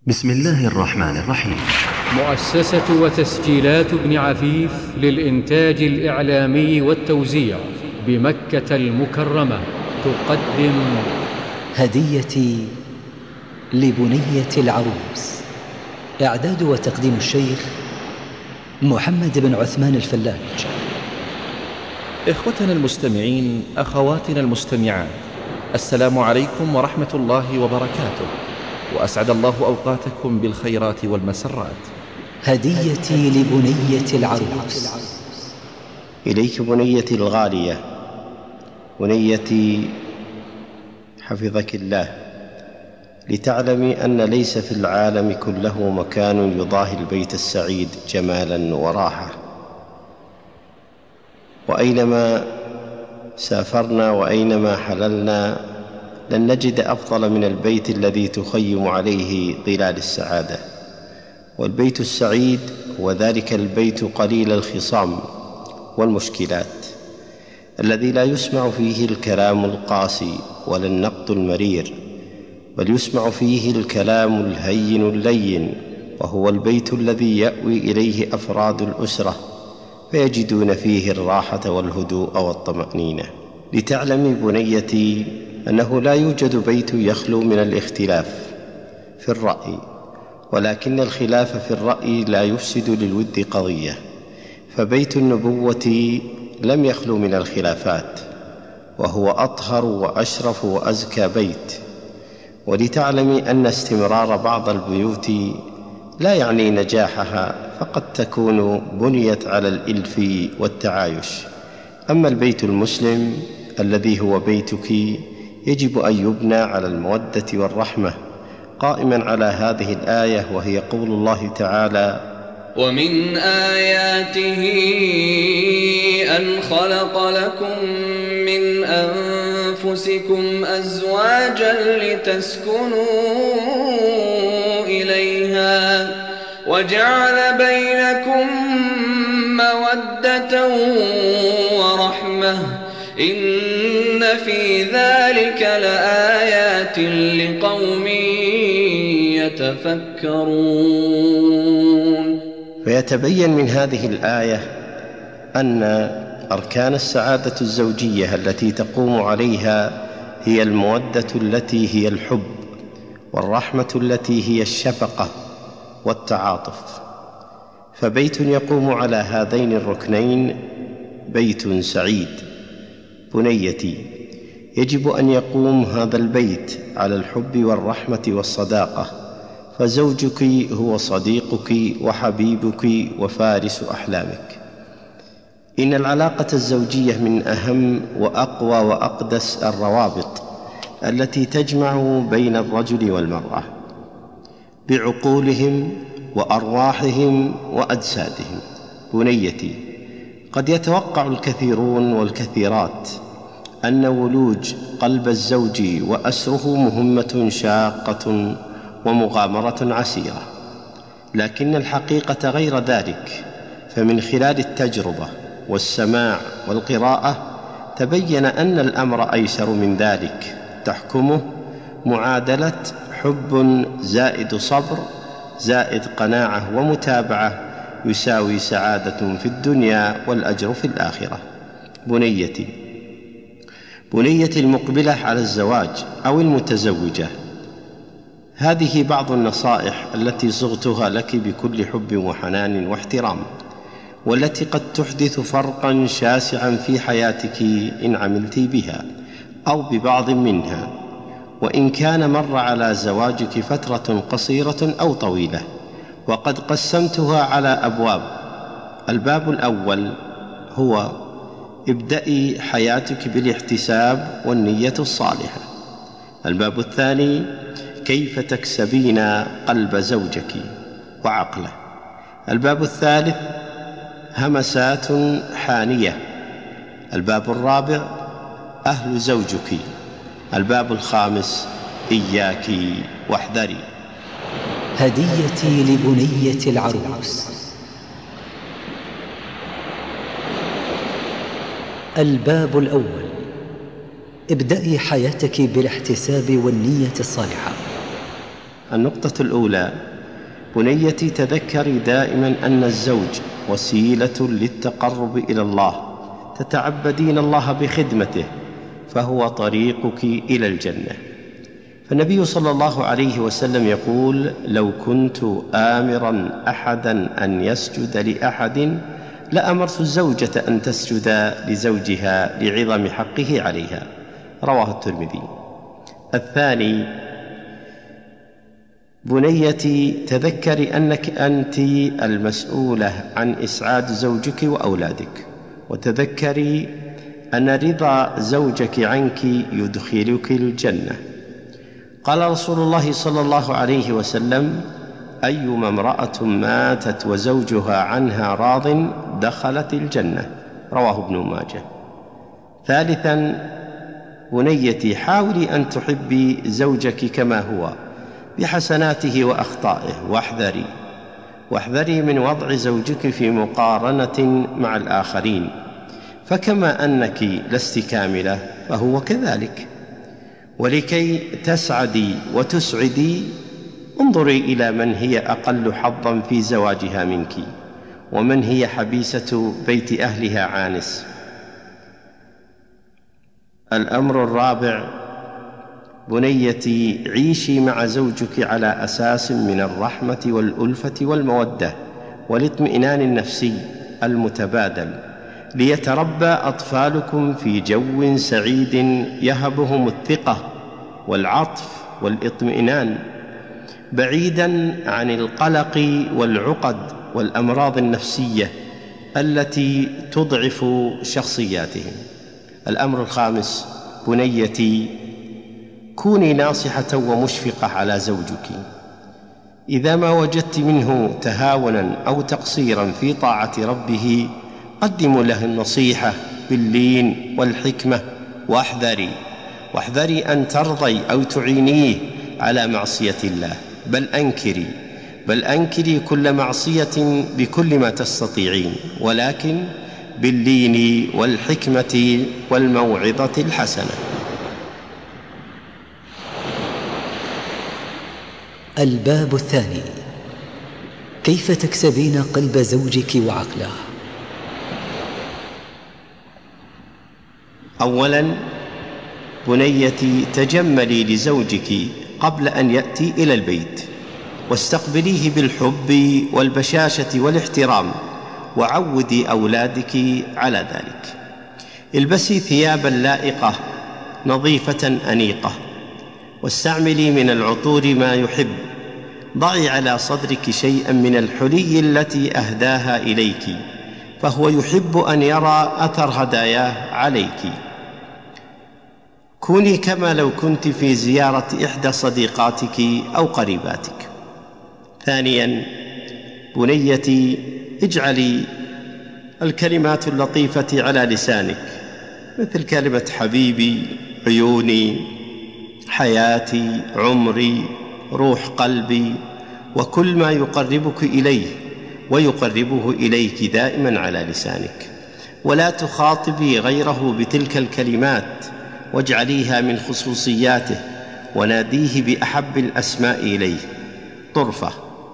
بسم الله الرحمن الرحيم. مؤسسة وتسجيلات ابن عفيف للإنتاج الإعلامي والتوزيع بمكة المكرمة تقدم هديتي لبنية العروس. إعداد وتقديم الشيخ محمد بن عثمان الفلاج. إخوتنا المستمعين، أخواتنا المستمعات، السلام عليكم ورحمة الله وبركاته، وأسعد الله أوقاتكم بالخيرات والمسرات. هديتي لبنية العروس. إليك بنيتي الغالية، بنيتي حفظك الله، لتعلمي أن ليس في العالم كله مكان يضاهي البيت السعيد جمالا وراحة. وأينما سافرنا وأينما حللنا لن نجد أفضل من البيت الذي تخيم عليه ظلال السعادة. والبيت السعيد هو ذلك البيت قليل الخصام والمشكلات، الذي لا يسمع فيه الكلام القاسي ولا النقد المرير، بل يسمع فيه الكلام الهين اللين، وهو البيت الذي يأوي إليه أفراد الأسرة فيجدون فيه الراحة والهدوء والطمأنينة. لتعلمي بنيتي أنه لا يوجد بيت يخلو من الاختلاف في الرأي، ولكن الخلاف في الرأي لا يفسد للود قضية. فبيت النبوة لم يخلو من الخلافات، وهو أطهر وأشرف وأزكى بيت. ولتعلمي أن استمرار بعض البيوت لا يعني نجاحها، فقد تكون بنيت على الإلف والتعايش. أما البيت المسلم الذي هو بيتك يجب أن يبنى على المودة والرحمة، قائما على هذه الآية، وهي قول الله تعالى: ومن آياته أن خلق لكم من أنفسكم أزواجا لتسكنوا إليها وجعل بينكم مودة ورحمة إن في ذلك لآيات لقوم يتفكرون. فيتبين من هذه الآية أن أركان السعادة الزوجية التي تقوم عليها هي المودة التي هي الحب، والرحمة التي هي الشفقة والتعاطف. فبيت يقوم على هذين الركنين بيت سعيد. بنيتي، يجب أن يقوم هذا البيت على الحب والرحمة والصداقة، فزوجك هو صديقك وحبيبك وفارس أحلامك. إن العلاقة الزوجية من أهم وأقوى وأقدس الروابط التي تجمع بين الرجل والمرأة بعقولهم وأرواحهم وأجسادهم. بنيتي، قد يتوقع الكثيرون والكثيرات أن ولوج قلب الزوج وأسره مهمة شاقة ومغامرة عسيرة، لكن الحقيقة غير ذلك. فمن خلال التجربة والسماع والقراءة تبين أن الأمر أيسر من ذلك، تحكمه معادلة حب زائد صبر زائد قناعة ومتابعة يساوي سعادة في الدنيا والأجر في الآخرة. بنيتي المقبلة على الزواج أو المتزوجة، هذه بعض النصائح التي صغتها لك بكل حب وحنان واحترام، والتي قد تحدث فرقا شاسعا في حياتك إن عملت بها أو ببعض منها، وإن كان مر على زواجك فترة قصيرة أو طويلة. وقد قسمتها على أبواب. الباب الأول هو: ابدأي حياتك بالاحتساب والنية الصالحة. الباب الثاني: كيف تكسبين قلب زوجك وعقله. الباب الثالث: همسات حانية. الباب الرابع: أهل زوجك. الباب الخامس: إياك واحذري. هديتي لبنية العروس. الباب الأول: ابدأي حياتك بالاحتساب والنية الصالحة. النقطة الأولى: بنيتي تذكري دائما أن الزوج وسيلة للتقرب إلى الله، تتعبدين الله بخدمته، فهو طريقك إلى الجنة. فالنبي صلى الله عليه وسلم يقول: لو كنت آمرا أحدا أن يسجد لأحد لأمرت الزوجة أن تسجد لزوجها لعظم حقه عليها. رواه الترمذي. الثاني: بنيتي تذكري أنك أنت المسؤولة عن إسعاد زوجك وأولادك، وتذكري أن رضا زوجك عنك يدخلك الجنة. قال رسول الله صلى الله عليه وسلم: أيما امرأة ماتت وزوجها عنها راض دخلت الجنة. رواه ابن ماجه. ثالثا: بنيتي حاولي أن تحبي زوجك كما هو بحسناته وأخطائه، واحذري من وضع زوجك في مقارنة مع الآخرين، فكما أنك لست كاملة فهو كذلك. ولكي تسعدي وتسعدي انظري إلى من هي أقل حظا في زواجها منك، ومن هي حبيسة بيت أهلها عانس. الأمر الرابع: بنيتي عيشي مع زوجك على أساس من الرحمة والألفة والمودة والاطمئنان النفسي المتبادل، ليتربى أطفالكم في جو سعيد يهبهم الثقة والعطف والاطمئنان، بعيداً عن القلق والعقد والأمراض النفسية التي تضعف شخصياتهم. الأمر الخامس: بنيتي كوني ناصحة ومشفقة على زوجك. إذا ما وجدت منه تهاونا أو تقصيرا في طاعة ربه قدموا له النصيحة باللين والحكمة، واحذري أن ترضي أو تعينيه على معصية الله، بل أنكري كل معصية بكل ما تستطيعين، ولكن باللين والحكمة والموعظة الحسنة. الباب الثاني: كيف تكسبين قلب زوجك وعقله؟ أولاً: بنيتي تجملي لزوجك قبل أن يأتي إلى البيت، واستقبليه بالحب والبشاشة والاحترام، وعودي أولادك على ذلك. البسي ثيابا لائقة نظيفة أنيقة، واستعملي من العطور ما يحب. ضعي على صدرك شيئا من الحلي التي أهداها إليك، فهو يحب أن يرى أثر هداياه عليك. كوني كما لو كنت في زيارة إحدى صديقاتك أو قريباتك. ثانياً: بنيتي اجعلي الكلمات اللطيفة على لسانك، مثل كلمة حبيبي، عيوني، حياتي، عمري، روح قلبي، وكل ما يقربك إليه ويقربه إليك دائما على لسانك. ولا تخاطبي غيره بتلك الكلمات، واجعليها من خصوصياته، وناديه بأحب الأسماء إليه. طرفة.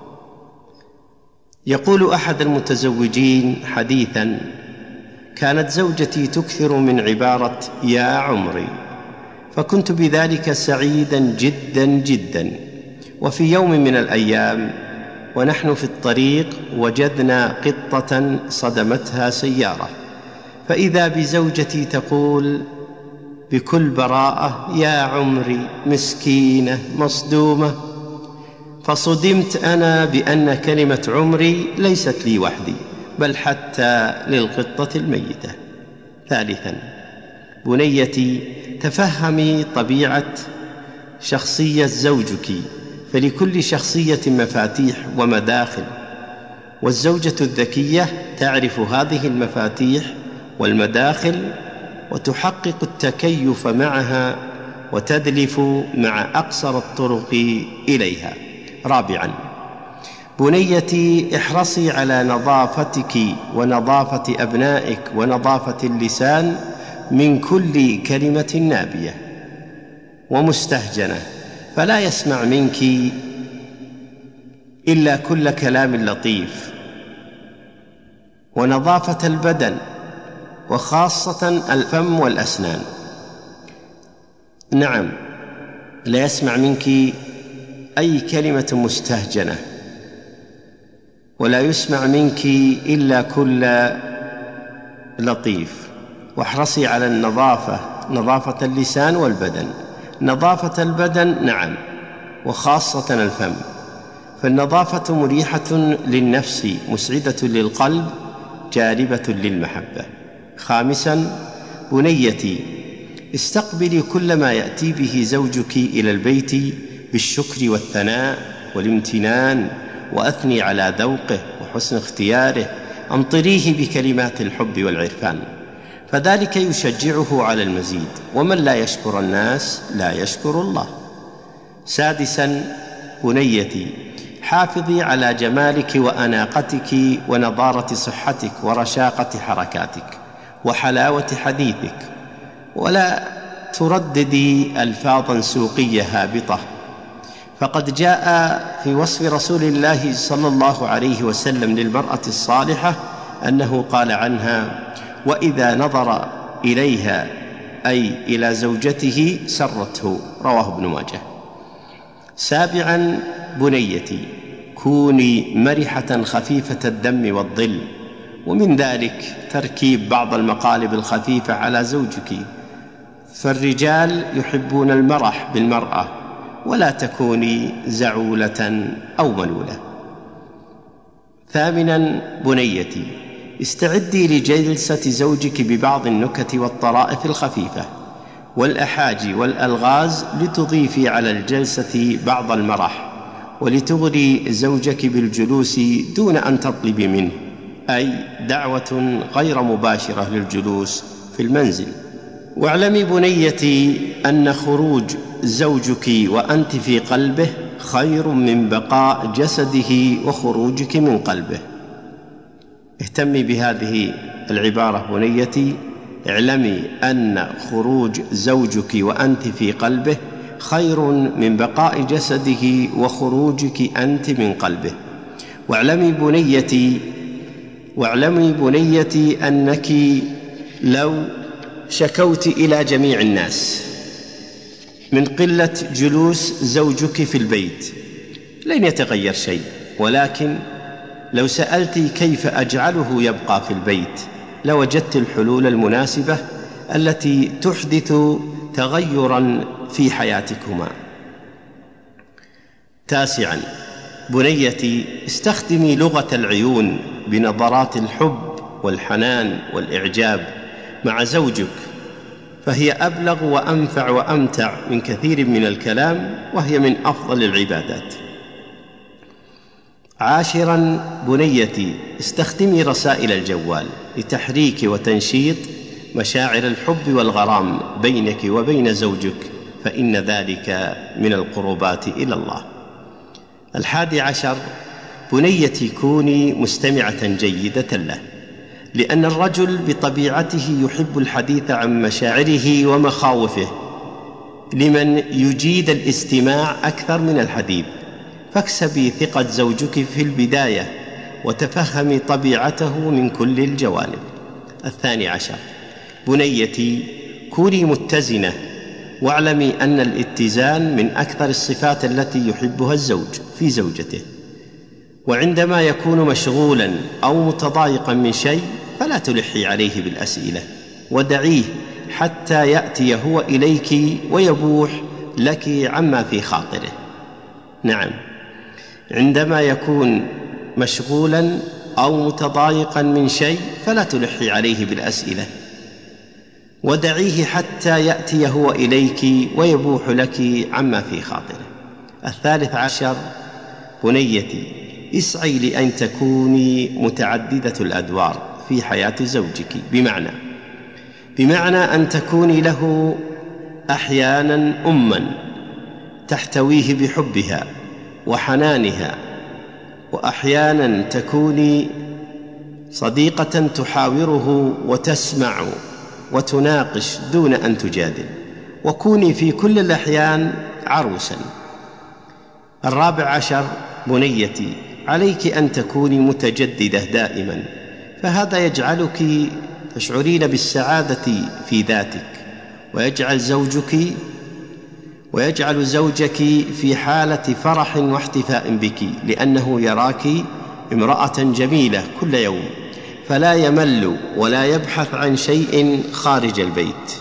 يقول أحد المتزوجين حديثا: كانت زوجتي تكثر من عبارة يا عمري، فكنت بذلك سعيدا جدا جدا. وفي يوم من الأيام ونحن في الطريق وجدنا قطة صدمتها سيارة، فإذا بزوجتي تقول بكل براءة: يا عمري، مسكينة مصدومة. فصدمت أنا بأن كلمة عمري ليست لي وحدي، بل حتى للقطة الميتة. ثالثاً: بنيتي تفهمي طبيعة شخصية زوجك، فلكل شخصية مفاتيح ومداخل، والزوجة الذكية تعرف هذه المفاتيح والمداخل، وتحقق التكيف معها وتدلف مع أقصر الطرق إليها. رابعاً: بنيتي احرصي على نظافتك ونظافة أبنائك ونظافة اللسان من كل كلمة نابية ومستهجنة، فلا يسمع منك إلا كل كلام لطيف، ونظافة البدن وخاصة الفم والأسنان. نعم، لا يسمع منك أي كلمة مستهجنة، ولا يسمع منك إلا كل لطيف. واحرصي على النظافة، نظافة اللسان والبدن. نظافة البدن نعم، وخاصة الفم، فالنظافة مريحة للنفس، مسعدة للقلب، جالبة للمحبة. خامساً: بنيتي، استقبلي كل ما يأتي به زوجك إلى البيت بالشكر والثناء والامتنان، وأثني على ذوقه وحسن اختياره، أمطريه بكلمات الحب والعرفان، فذلك يشجعه على المزيد، ومن لا يشكر الناس لا يشكر الله. سادساً: بنيتي، حافظي على جمالك وأناقتك ونضارة صحتك ورشاقة حركاتك وحلاوة حديثك، ولا ترددي ألفاظاً سوقية هابطة، فقد جاء في وصف رسول الله صلى الله عليه وسلم للمرأة الصالحة أنه قال عنها: وإذا نظر إليها أي إلى زوجته سرته، رواه ابن ماجه. سابعاً: بنيتي، كوني مرحة خفيفة الدم والظل، ومن ذلك تركيب بعض المقالب الخفيفة على زوجك، فالرجال يحبون المرح بالمرأة، ولا تكوني زعولة أو ملولة. ثامناً: بنيتي، استعدي لجلسة زوجك ببعض النكت والطرائف الخفيفة والأحاجي والألغاز، لتضيفي على الجلسة بعض المرح، ولتغري زوجك بالجلوس دون أن تطلبي منه، أي دعوة غير مباشرة للجلوس في المنزل. واعلمي بنيتي أن خروج زوجك وأنت في قلبه خير من بقاء جسده وخروجك من قلبه. اهتمي بهذه العبارة بنيتي، اعلمي أن خروج زوجك وأنت في قلبه خير من بقاء جسده وخروجك أنت من قلبه. واعلمي بنيتي أنك لو شكوت إلى جميع الناس من قلة جلوس زوجك في البيت لن يتغير شيء، ولكن لو سألت كيف أجعله يبقى في البيت لوجدت الحلول المناسبة التي تحدث تغيراً في حياتكما. تاسعاً: بنيتي، استخدمي لغة العيون بنظرات الحب والحنان والإعجاب مع زوجك، فهي أبلغ وأنفع وأمتع من كثير من الكلام، وهي من أفضل العبادات. عاشراً: بنيتي، استخدمي رسائل الجوال لتحريك وتنشيط مشاعر الحب والغرام بينك وبين زوجك، فإن ذلك من القربات إلى الله. 11: بنيتي، كوني مستمعة جيدة له، لأن الرجل بطبيعته يحب الحديث عن مشاعره ومخاوفه، لمن يجيد الاستماع أكثر من الحديث، فاكسبي ثقة زوجك في البداية وتفهمي طبيعته من كل الجوانب. 12: بنيتي، كوني متزنة، واعلمي أن الاتزان من أكثر الصفات التي يحبها الزوج في زوجته، وعندما يكون مشغولاً أو متضايقاً من شيء فلا تلحي عليه بالأسئلة، ودعيه حتى يأتي هو إليك ويبوح لك عما في خاطره. نعم، عندما يكون مشغولاً أو متضايقاً من شيء فلا تلحي عليه بالأسئلة، ودعيه حتى يأتي هو إليك ويبوح لك عما في خاطره. 13: بنيتي، اسعي لأن تكوني متعددة الأدوار في حياة زوجك، بمعنى أن تكوني له أحياناً أماً تحتويه بحبها وحنانها، وأحياناً تكوني صديقة تحاوره وتسمع وتناقش دون أن تجادل، وكوني في كل الأحيان عروساً. 14: بنيتي، عليك أن تكوني متجددة دائما، فهذا يجعلك تشعرين بالسعادة في ذاتك، ويجعل زوجك في حالة فرح واحتفاء بك، لأنه يراك امرأة جميلة كل يوم، فلا يمل ولا يبحث عن شيء خارج البيت.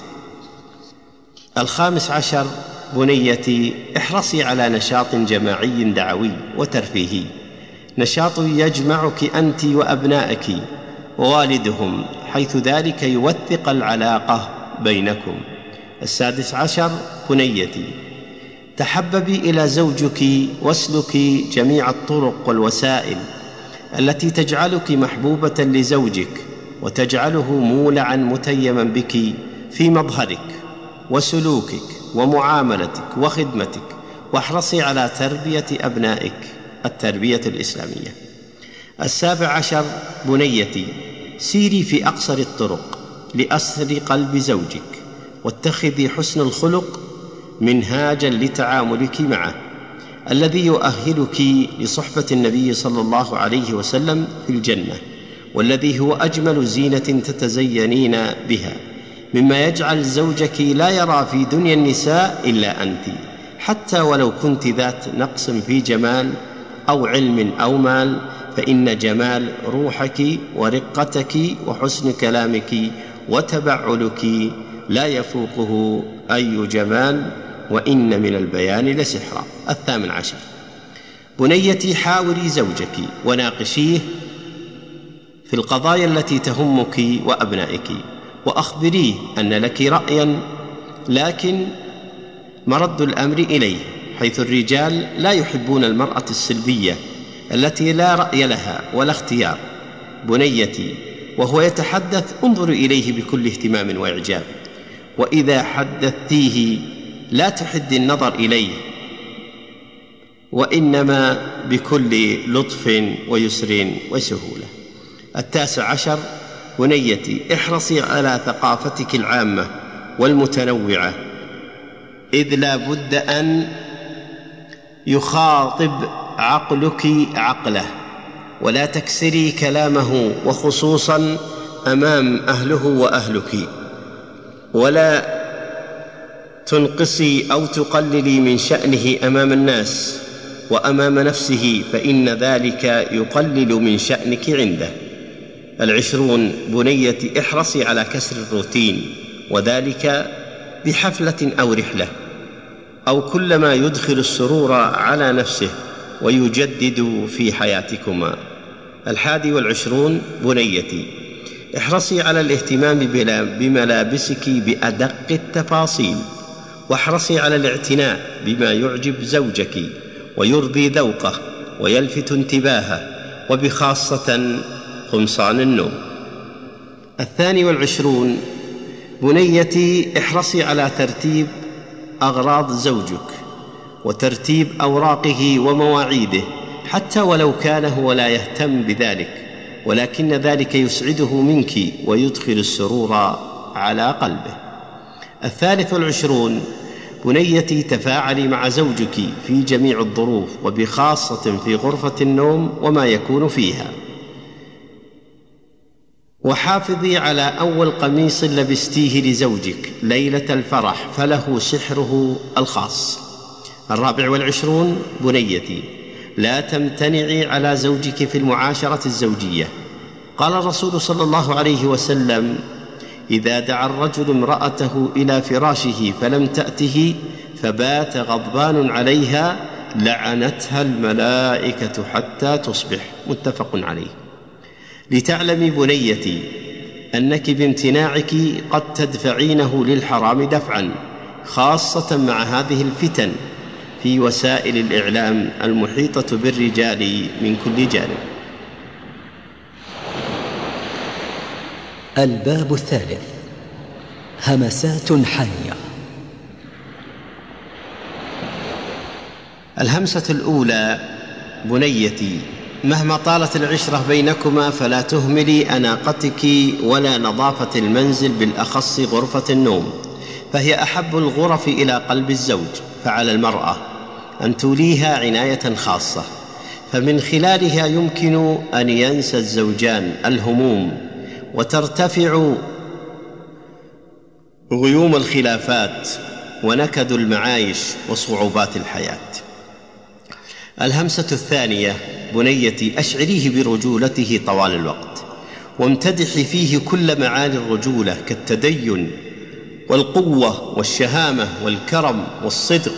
15 بنيتي، احرصي على نشاط جماعي دعوي وترفيهي، نشاط يجمعك أنت وأبنائك ووالدهم، حيث ذلك يوثق العلاقة بينكم. 16 بنيتي، تحببي إلى زوجك واسلكي جميع الطرق والوسائل التي تجعلك محبوبة لزوجك وتجعله مولعا متيما بك في مظهرك وسلوكك ومعاملتك وخدمتك، واحرصي على تربية أبنائك التربية الإسلامية. 17 بنيتي، سيري في أقصر الطرق لأسر قلب زوجك، واتخذي حسن الخلق منهاجا لتعاملك معه، الذي يؤهلك لصحبة النبي صلى الله عليه وسلم في الجنة، والذي هو أجمل زينة تتزينين بها، مما يجعل زوجك لا يرى في دنيا النساء إلا أنت، حتى ولو كنت ذات نقص في جمال أو علم أو مال، فإن جمال روحك ورقتك وحسن كلامك وتبعلك لا يفوقه أي جمال، وإن من البيان لسحرا. 18 بنيتي، حاوري زوجك وناقشيه في القضايا التي تهمك وأبنائك، وأخبريه أن لك رأيا، لكن مرد الأمر إليه، حيث الرجال لا يحبون المرأة السلبية التي لا رأي لها ولا اختيار. بنيتي، وهو يتحدث انظر إليه بكل اهتمام وإعجاب، وإذا حدثتيه لا تحد النظر إليه، وإنما بكل لطف ويسر وسهولة. 19 بنيتي، احرصي على ثقافتك العامة والمتنوعة، إذ لا بد أن يخاطب عقلك عقله، ولا تكسري كلامه، وخصوصا أمام أهله وأهلك، ولا تنقصي أو تقللي من شأنه أمام الناس وأمام نفسه، فإن ذلك يقلل من شأنك عنده. 20 بنيتي، احرصي على كسر الروتين، وذلك بحفلة أو رحلة أو كلما يدخل السرور على نفسه ويجدد في حياتكما. 21 بنيتي، احرصي على الاهتمام بملابسك بأدق التفاصيل، واحرصي على الاعتناء بما يعجب زوجك ويرضي ذوقه ويلفت انتباهه، وبخاصة خمصان النوم. 22 بنيتي، احرصي على ترتيب أغراض زوجك وترتيب أوراقه ومواعيده، حتى ولو كان هو لا يهتم بذلك، ولكن ذلك يسعده منك ويدخل السرور على قلبه. 23 بنيتي، تفاعلي مع زوجك في جميع الظروف، وبخاصة في غرفة النوم وما يكون فيها، وحافظي على أول قميص لبستيه لزوجك ليلة الفرح، فله سحره الخاص. 24 بنيتي، لا تمتنعي على زوجك في المعاشرة الزوجية. قال الرسول صلى الله عليه وسلم: إذا دعا الرجل امرأته إلى فراشه فلم تأته فبات غضبان عليها لعنتها الملائكة حتى تصبح. متفق عليه. لتعلمي بنيتي أنك بامتناعك قد تدفعينه للحرام دفعا، خاصة مع هذه الفتن في وسائل الإعلام المحيطة بالرجال من كل جانب. الباب الثالث: همسات حية. الهمسة الأولى: بنيتي، مهما طالت العشرة بينكما فلا تهملي أناقتك ولا نظافة المنزل، بالأخص غرفة النوم، فهي أحب الغرف إلى قلب الزوج، فعلى المرأة أن توليها عناية خاصة، فمن خلالها يمكن أن ينسى الزوجان الهموم وترتفع غيوم الخلافات ونكد المعايش وصعوبات الحياة. الهمسة الثانية: بنيتي أشعريه برجولته طوال الوقت، وامتدحي فيه كل معاني الرجولة كالتدين والقوة والشهامة والكرم والصدق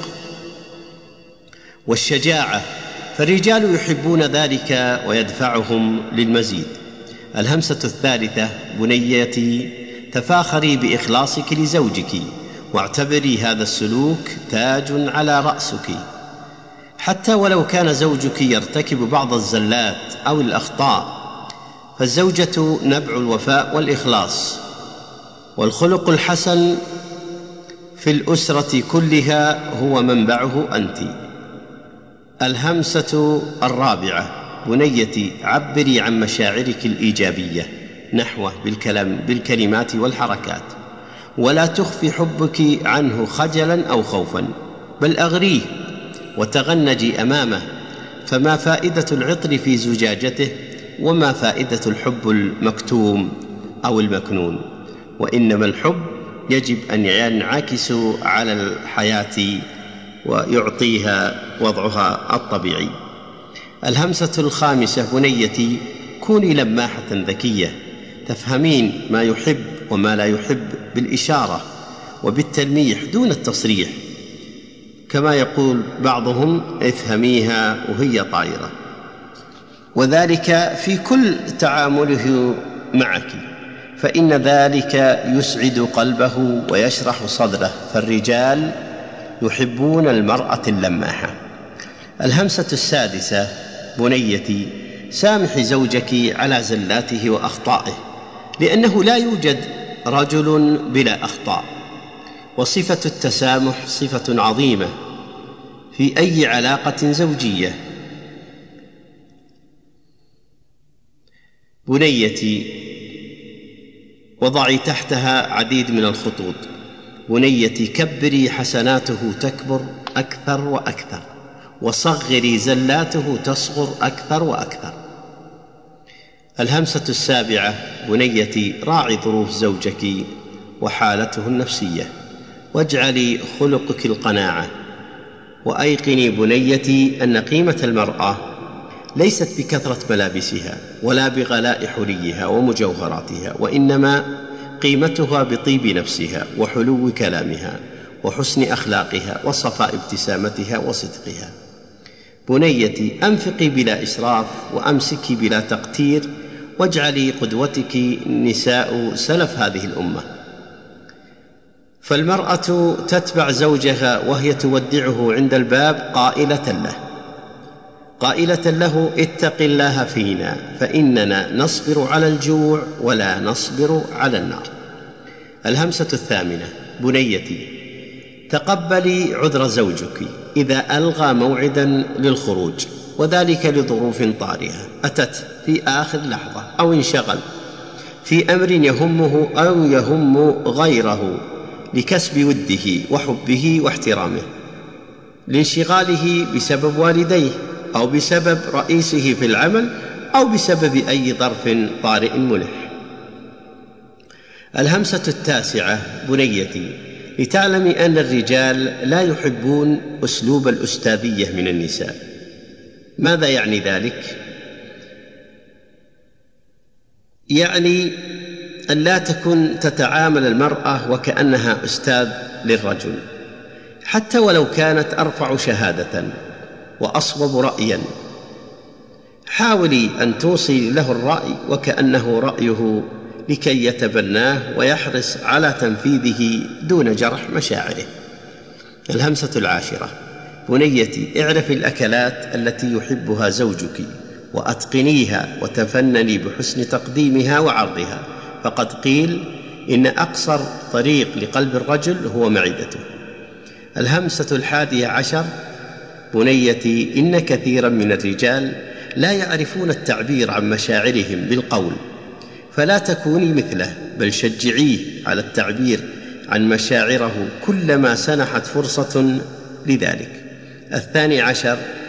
والشجاعة، فالرجال يحبون ذلك ويدفعهم للمزيد. الهمسة الثالثة: بنيتي تفاخري بإخلاصك لزوجك، واعتبري هذا السلوك تاج على رأسك، حتى ولو كان زوجك يرتكب بعض الزلات أو الأخطاء، فالزوجة نبع الوفاء والإخلاص، والخلق الحسن في الأسرة كلها هو منبعه أنت. الهمسة الرابعة: بنيتي عبري عن مشاعرك الإيجابية نحوه بالكلمات والحركات، ولا تخفي حبك عنه خجلا أو خوفا، بل أغريه وتغنجي أمامه، فما فائدة العطر في زجاجته، وما فائدة الحب المكتوم أو المكنون؟ وإنما الحب يجب أن ينعكس على الحياة ويعطيها وضعها الطبيعي. الهمسة الخامسة: بنيتي كوني لماحة ذكية، تفهمين ما يحب وما لا يحب بالإشارة وبالتلميح دون التصريح، كما يقول بعضهم: افهميها وهي طائرة، وذلك في كل تعامله معك، فإن ذلك يسعد قلبه ويشرح صدره، فالرجال يحبون المرأة اللماحة. الهمسة السادسة: بنيتي سامحي زوجك على زلاته وأخطائه، لأنه لا يوجد رجل بلا أخطاء، وصفة التسامح صفة عظيمة في أي علاقة زوجية. بنيتي وضعي تحتها عديد من الخطوط: بنيتي كبري حسناته تكبر أكثر وأكثر، وصغري زلاته تصغر أكثر وأكثر. الهمسة السابعة: بنيتي راعي ظروف زوجك وحالته النفسية، واجعلي خلقك القناعة، وأيقني بنيتي أن قيمة المرأة ليست بكثرة ملابسها ولا بغلاء حليها ومجوهراتها، وإنما قيمتها بطيب نفسها وحلو كلامها وحسن أخلاقها وصفاء ابتسامتها وصدقها. بنيتي أنفقي بلا إسراف، وأمسكي بلا تقتير، واجعلي قدوتك نساء سلف هذه الأمة. فالمرأة تتبع زوجها وهي تودعه عند الباب قائلة له: اتق الله فينا، فإننا نصبر على الجوع ولا نصبر على النار. الهمسة الثامنة: بنيتي تقبلي عذر زوجك إذا ألغى موعدا للخروج، وذلك لظروف طارئة أتت في آخر لحظة، أو انشغل في أمر يهمه أو يهم غيره لكسب وده وحبه واحترامه، لانشغاله بسبب والديه أو بسبب رئيسه في العمل أو بسبب أي ظرف طارئ ملح. الهمسة التاسعة: بنيتي لتعلمي أن الرجال لا يحبون أسلوب الأستاذية من النساء. ماذا يعني ذلك؟ يعني أن لا تكن تتعامل المرأة وكأنها أستاذ للرجل، حتى ولو كانت أرفع شهادة وأصوب رأيا. حاولي أن توصي له الرأي وكأنه رأيه لكي يتبناه ويحرص على تنفيذه دون جرح مشاعره. الهمسة العاشرة: بنيتي اعرفي الأكلات التي يحبها زوجك، وأتقنيها وتفنني بحسن تقديمها وعرضها، فقد قيل: إن أقصر طريق لقلب الرجل هو معدته. الهمسة الحادية عشر: بنيتي إن كثيرا من الرجال لا يعرفون التعبير عن مشاعرهم بالقول، فلا تكوني مثله، بل شجعيه على التعبير عن مشاعره كلما سنحت فرصة لذلك. الثاني عشر: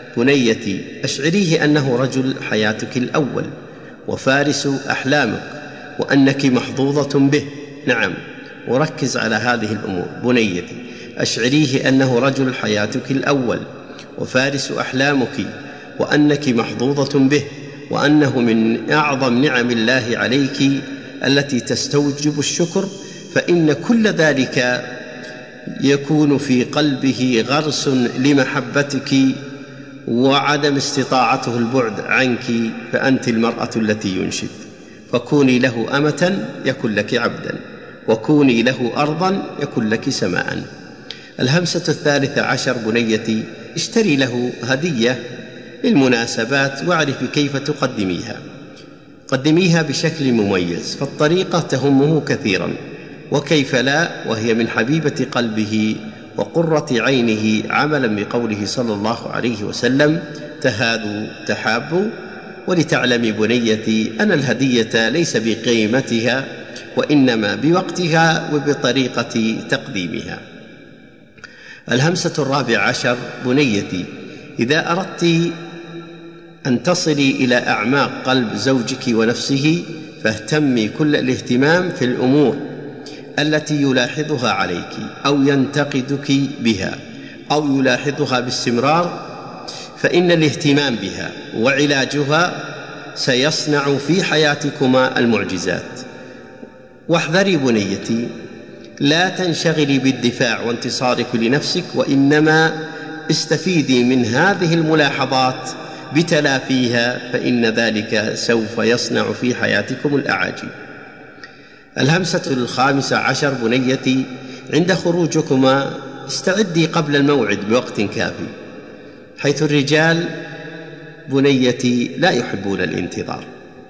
بنيتي أشعريه أنه رجل حياتك الأول وفارس أحلامك وأنك محظوظة به. نعم، وركز على هذه الأمور. بنيتي أشعريه أنه رجل حياتك الأول وفارس أحلامك وأنك محظوظة به، وأنه من أعظم نعم الله عليك التي تستوجب الشكر، فإن كل ذلك يكون في قلبه غرس لمحبتك وعدم استطاعته البعد عنك، فأنت المرأة التي ينشد. فكوني له أمة يكن لك عبدا، وكوني له أرضا يكن لك سماء. الهمسة 13 بنيتي اشتري له هدية للمناسبات واعرفي كيف تقدميها. قدميها بشكل مميز، فالطريقة تهمه كثيرا، وكيف لا وهي من حبيبة قلبه وقرة عينه، عملا بقوله صلى الله عليه وسلم: تهادوا تحابوا. ولتعلمي بنيتي أن الهدية ليس بقيمتها، وإنما بوقتها وبطريقة تقديمها. الهمسة 14 بنيتي إذا أردت أن تصلي إلى أعماق قلب زوجك ونفسه، فاهتمي كل الاهتمام في الأمور التي يلاحظها عليك أو ينتقدك بها أو يلاحظها باستمرار، فإن الاهتمام بها وعلاجها سيصنع في حياتكما المعجزات. واحذري بنيتي، لا تنشغلي بالدفاع وانتصارك لنفسك، وإنما استفيدي من هذه الملاحظات بتلافيها، فإن ذلك سوف يصنع في حياتكم الأعاجيب. الهمسة 15 بنيتي عند خروجكما استعدي قبل الموعد بوقت كافي، حيث الرجال بنيتي لا يحبون الانتظار،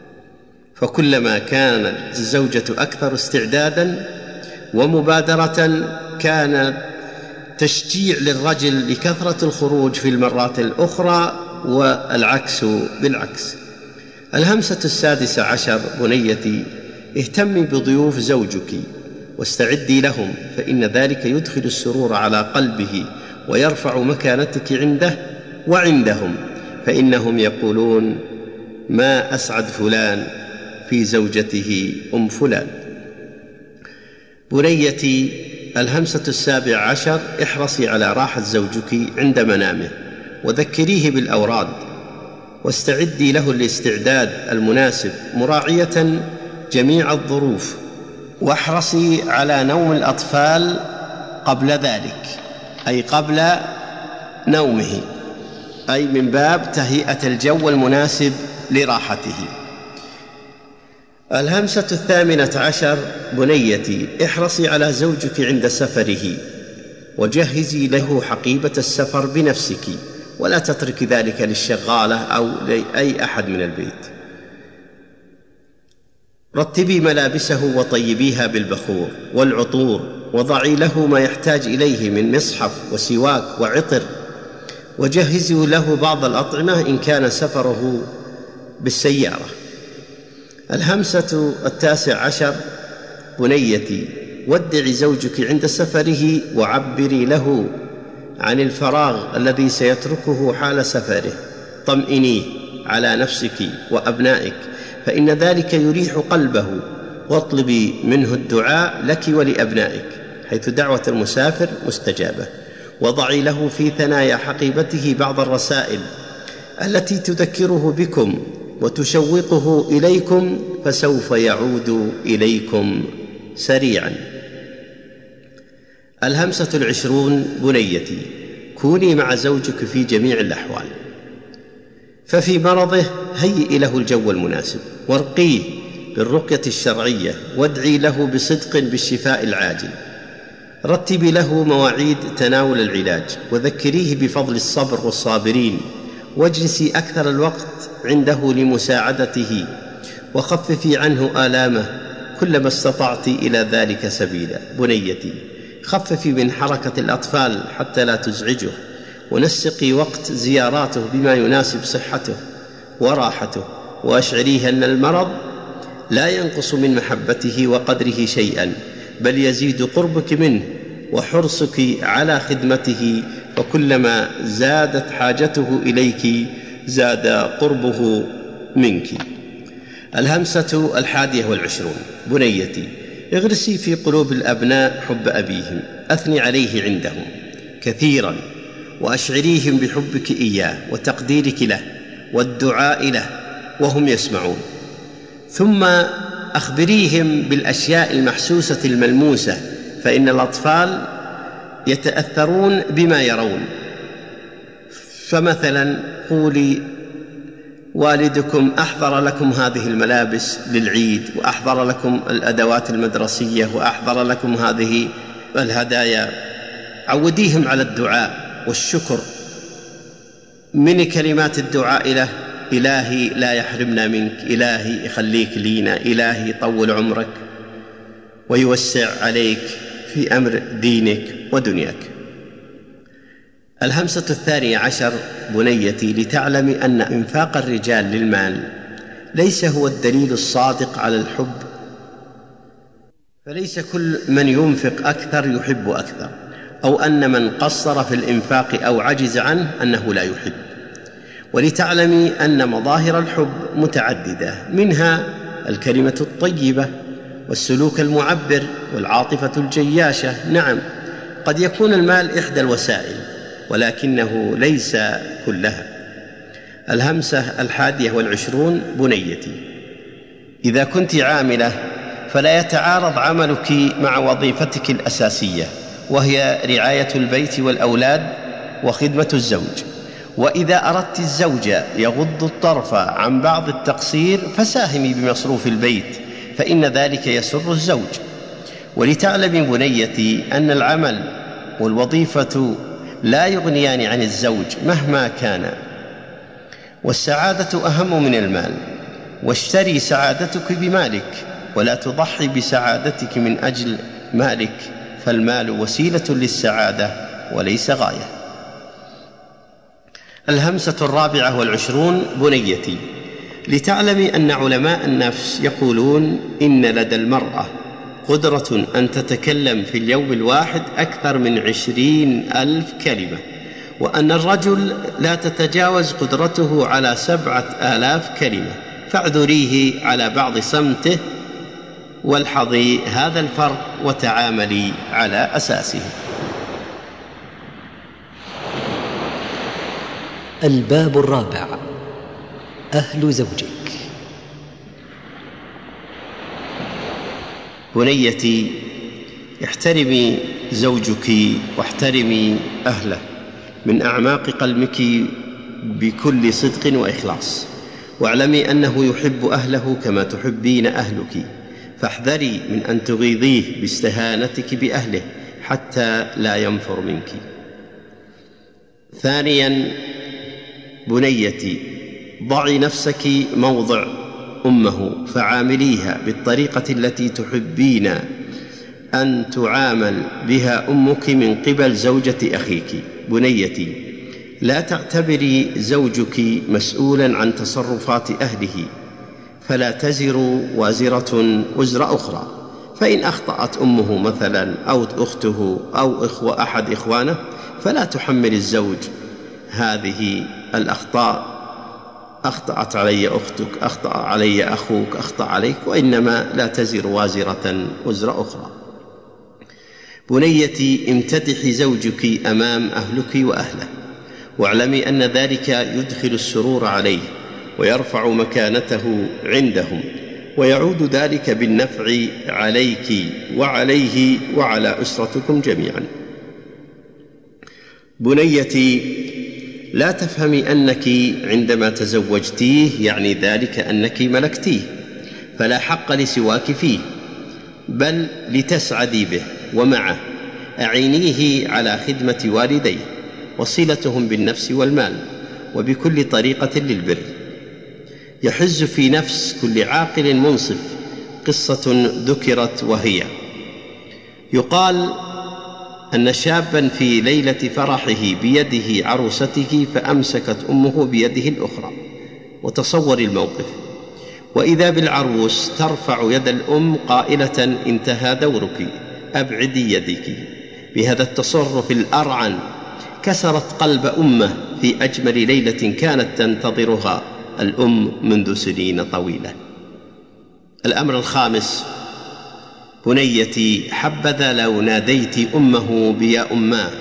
فكلما كانت الزوجة أكثر استعدادا ومبادرة كان تشجيع للرجل لكثرة الخروج في المرات الأخرى، والعكس بالعكس. الهمسة 16 بنيتي اهتمي بضيوف زوجك واستعدي لهم، فإن ذلك يدخل السرور على قلبه ويرفع مكانتك عنده وعندهم، فإنهم يقولون: ما أسعد فلان في زوجته فلان. بنيتي الهمسة 17 احرصي على راحة زوجك عند منامه، وذكريه بالأوراد، واستعدي له الاستعداد المناسب مراعية جميع الظروف، واحرصي على نوم الأطفال قبل ذلك، أي قبل نومه، أي من باب تهيئة الجو المناسب لراحته. الهمسة 18 بنيتي احرصي على زوجك عند سفره، وجهزي له حقيبة السفر بنفسك، ولا تترك ذلك للشغالة أو لأي أحد من البيت. رتبي ملابسه وطيبيها بالبخور والعطور، وضعي له ما يحتاج إليه من مصحف وسواك وعطر، وجهزي له بعض الأطعمة إن كان سفره بالسيارة. الهمسة 19 بنيتي ودعي زوجك عند سفره، وعبري له عن الفراغ الذي سيتركه حال سفره، طمئنيه على نفسك وأبنائك، فإن ذلك يريح قلبه، واطلبي منه الدعاء لك ولأبنائك، حيث دعوة المسافر مستجابة. وضعي له في ثنايا حقيبته بعض الرسائل التي تذكره بكم وتشوقه إليكم، فسوف يعود إليكم سريعا. الهمسة 20 بنيتي كوني مع زوجك في جميع الأحوال، ففي مرضه هيئي له الجو المناسب، وارقيه بالرقية الشرعية، وادعي له بصدق بالشفاء العاجل. رتبي له مواعيد تناول العلاج، وذكريه بفضل الصبر والصابرين، واجلسي أكثر الوقت عنده لمساعدته، وخففي عنه آلامه كلما استطعت إلى ذلك سبيلا. بنيتي خففي من حركة الأطفال حتى لا تزعجه، ونسقي وقت زياراته بما يناسب صحته وراحته، وأشعريه أن المرض لا ينقص من محبته وقدره شيئا، بل يزيد قربك منه وحرصك على خدمته فكلما زادت حاجته إليك زاد قربه منك. الهمسة 21. بنيتي، اغرسي في قلوب الأبناء حب أبيهم، أثني عليه عندهم كثيرا، وأشعريهم بحبك إياه وتقديرك له والدعاء له وهم يسمعون. ثم أخبريهم بالأشياء المحسوسة الملموسة، فإن الأطفال يتأثرون بما يرون. فمثلا قولي: والدكم أحضر لكم هذه الملابس للعيد، وأحضر لكم الأدوات المدرسية، وأحضر لكم هذه الهدايا. عوديهم على الدعاء والشكر. من كلمات الدعاء له: إلهي لا يحرمنا منك، إلهي يخليك لينا، إلهي يطول عمرك ويوسع عليك في أمر دينك ودنياك. الهمسة 12. بنيتي، لتعلمي أن إنفاق الرجال للمال ليس هو الدليل الصادق على الحب، فليس كل من ينفق أكثر يحب أكثر، أو أن من قصر في الإنفاق أو عجز عنه أنه لا يحب. ولتعلمي أن مظاهر الحب متعددة، منها الكلمة الطيبة والسلوك المعبر والعاطفة الجياشة. نعم، قد يكون المال إحدى الوسائل، ولكنه ليس كلها. الهمسة 21. بنيتي، إذا كنت عاملة فلا يتعارض عملك مع وظيفتك الأساسية، وهي رعاية البيت والأولاد وخدمة الزوج. وإذا أردت الزوج يغض الطرف عن بعض التقصير فساهمي بمصروف البيت، فإن ذلك يسر الزوج. ولتعلمي بنيتي أن العمل والوظيفة لا يغنيان عن الزوج مهما كان، والسعادة أهم من المال. واشتري سعادتك بمالك، ولا تضحي بسعادتك من أجل مالك، فالمال وسيلة للسعادة وليس غاية. الهمسة 24. بنيتي، لتعلمي أن علماء النفس يقولون إن لدى المرأة قدرة أن تتكلم في اليوم الواحد أكثر من 20,000 كلمة، وأن الرجل لا تتجاوز قدرته على 7,000 كلمة، فاعذريه على بعض صمته، والحظي هذا الفرق وتعاملي على أساسه. الباب 4. أهل زوجك. بنيتي، احترمي زوجك واحترمي أهله من أعماق قلبك بكل صدق وإخلاص، واعلمي أنه يحب أهله كما تحبين أهلك، فاحذري من أن تغيظيه باستهانتك بأهله حتى لا ينفر منك. 2. بنيتي، ضعي نفسك موضع أمه، فعامليها بالطريقة التي تحبين أن تعامل بها أمك من قبل زوجة أخيك. بنيتي، لا تعتبري زوجك مسؤولا عن تصرفات أهله، فلا تزر وازرة وزر أخرى، فإن أخطأت أمه مثلا أو أخته أو أحد إخوانه فلا تحمل الزوج هذه الأخطاء. أخطأت علي أختك، أخطأ علي أخوك، أخطأ عليك، وإنما لا تزر وازرة وزر أخرى. بنيتي، امتدحي زوجك أمام أهلك وأهله، واعلمي أن ذلك يدخل السرور عليه ويرفع مكانته عندهم، ويعود ذلك بالنفع عليك وعليه وعلى أسرتكم جميعا. بنيتي، لا تفهمي أنك عندما تزوجتيه يعني ذلك أنك ملكتيه، فلا حق لسواك فيه، بل لتسعدي به ومعه. أعينيه على خدمة والديه وصلتهم بالنفس والمال وبكل طريقة للبر. يحز في نفس كل عاقل منصف قصة ذكرت، وهي: يقال أن شابا في ليلة فرحه بيده عروسته فأمسكت أمه بيده الأخرى، وتصور الموقف، وإذا بالعروس ترفع يد الأم قائلة: انتهى دورك، أبعدي يدك. بهذا التصرف الأرعن كسرت قلب أمة في أجمل ليلة كانت تنتظرها الأم منذ سنين طويلة. الأمر الخامس: بنيتي، حبذا لو ناديت أمه بيا أماه،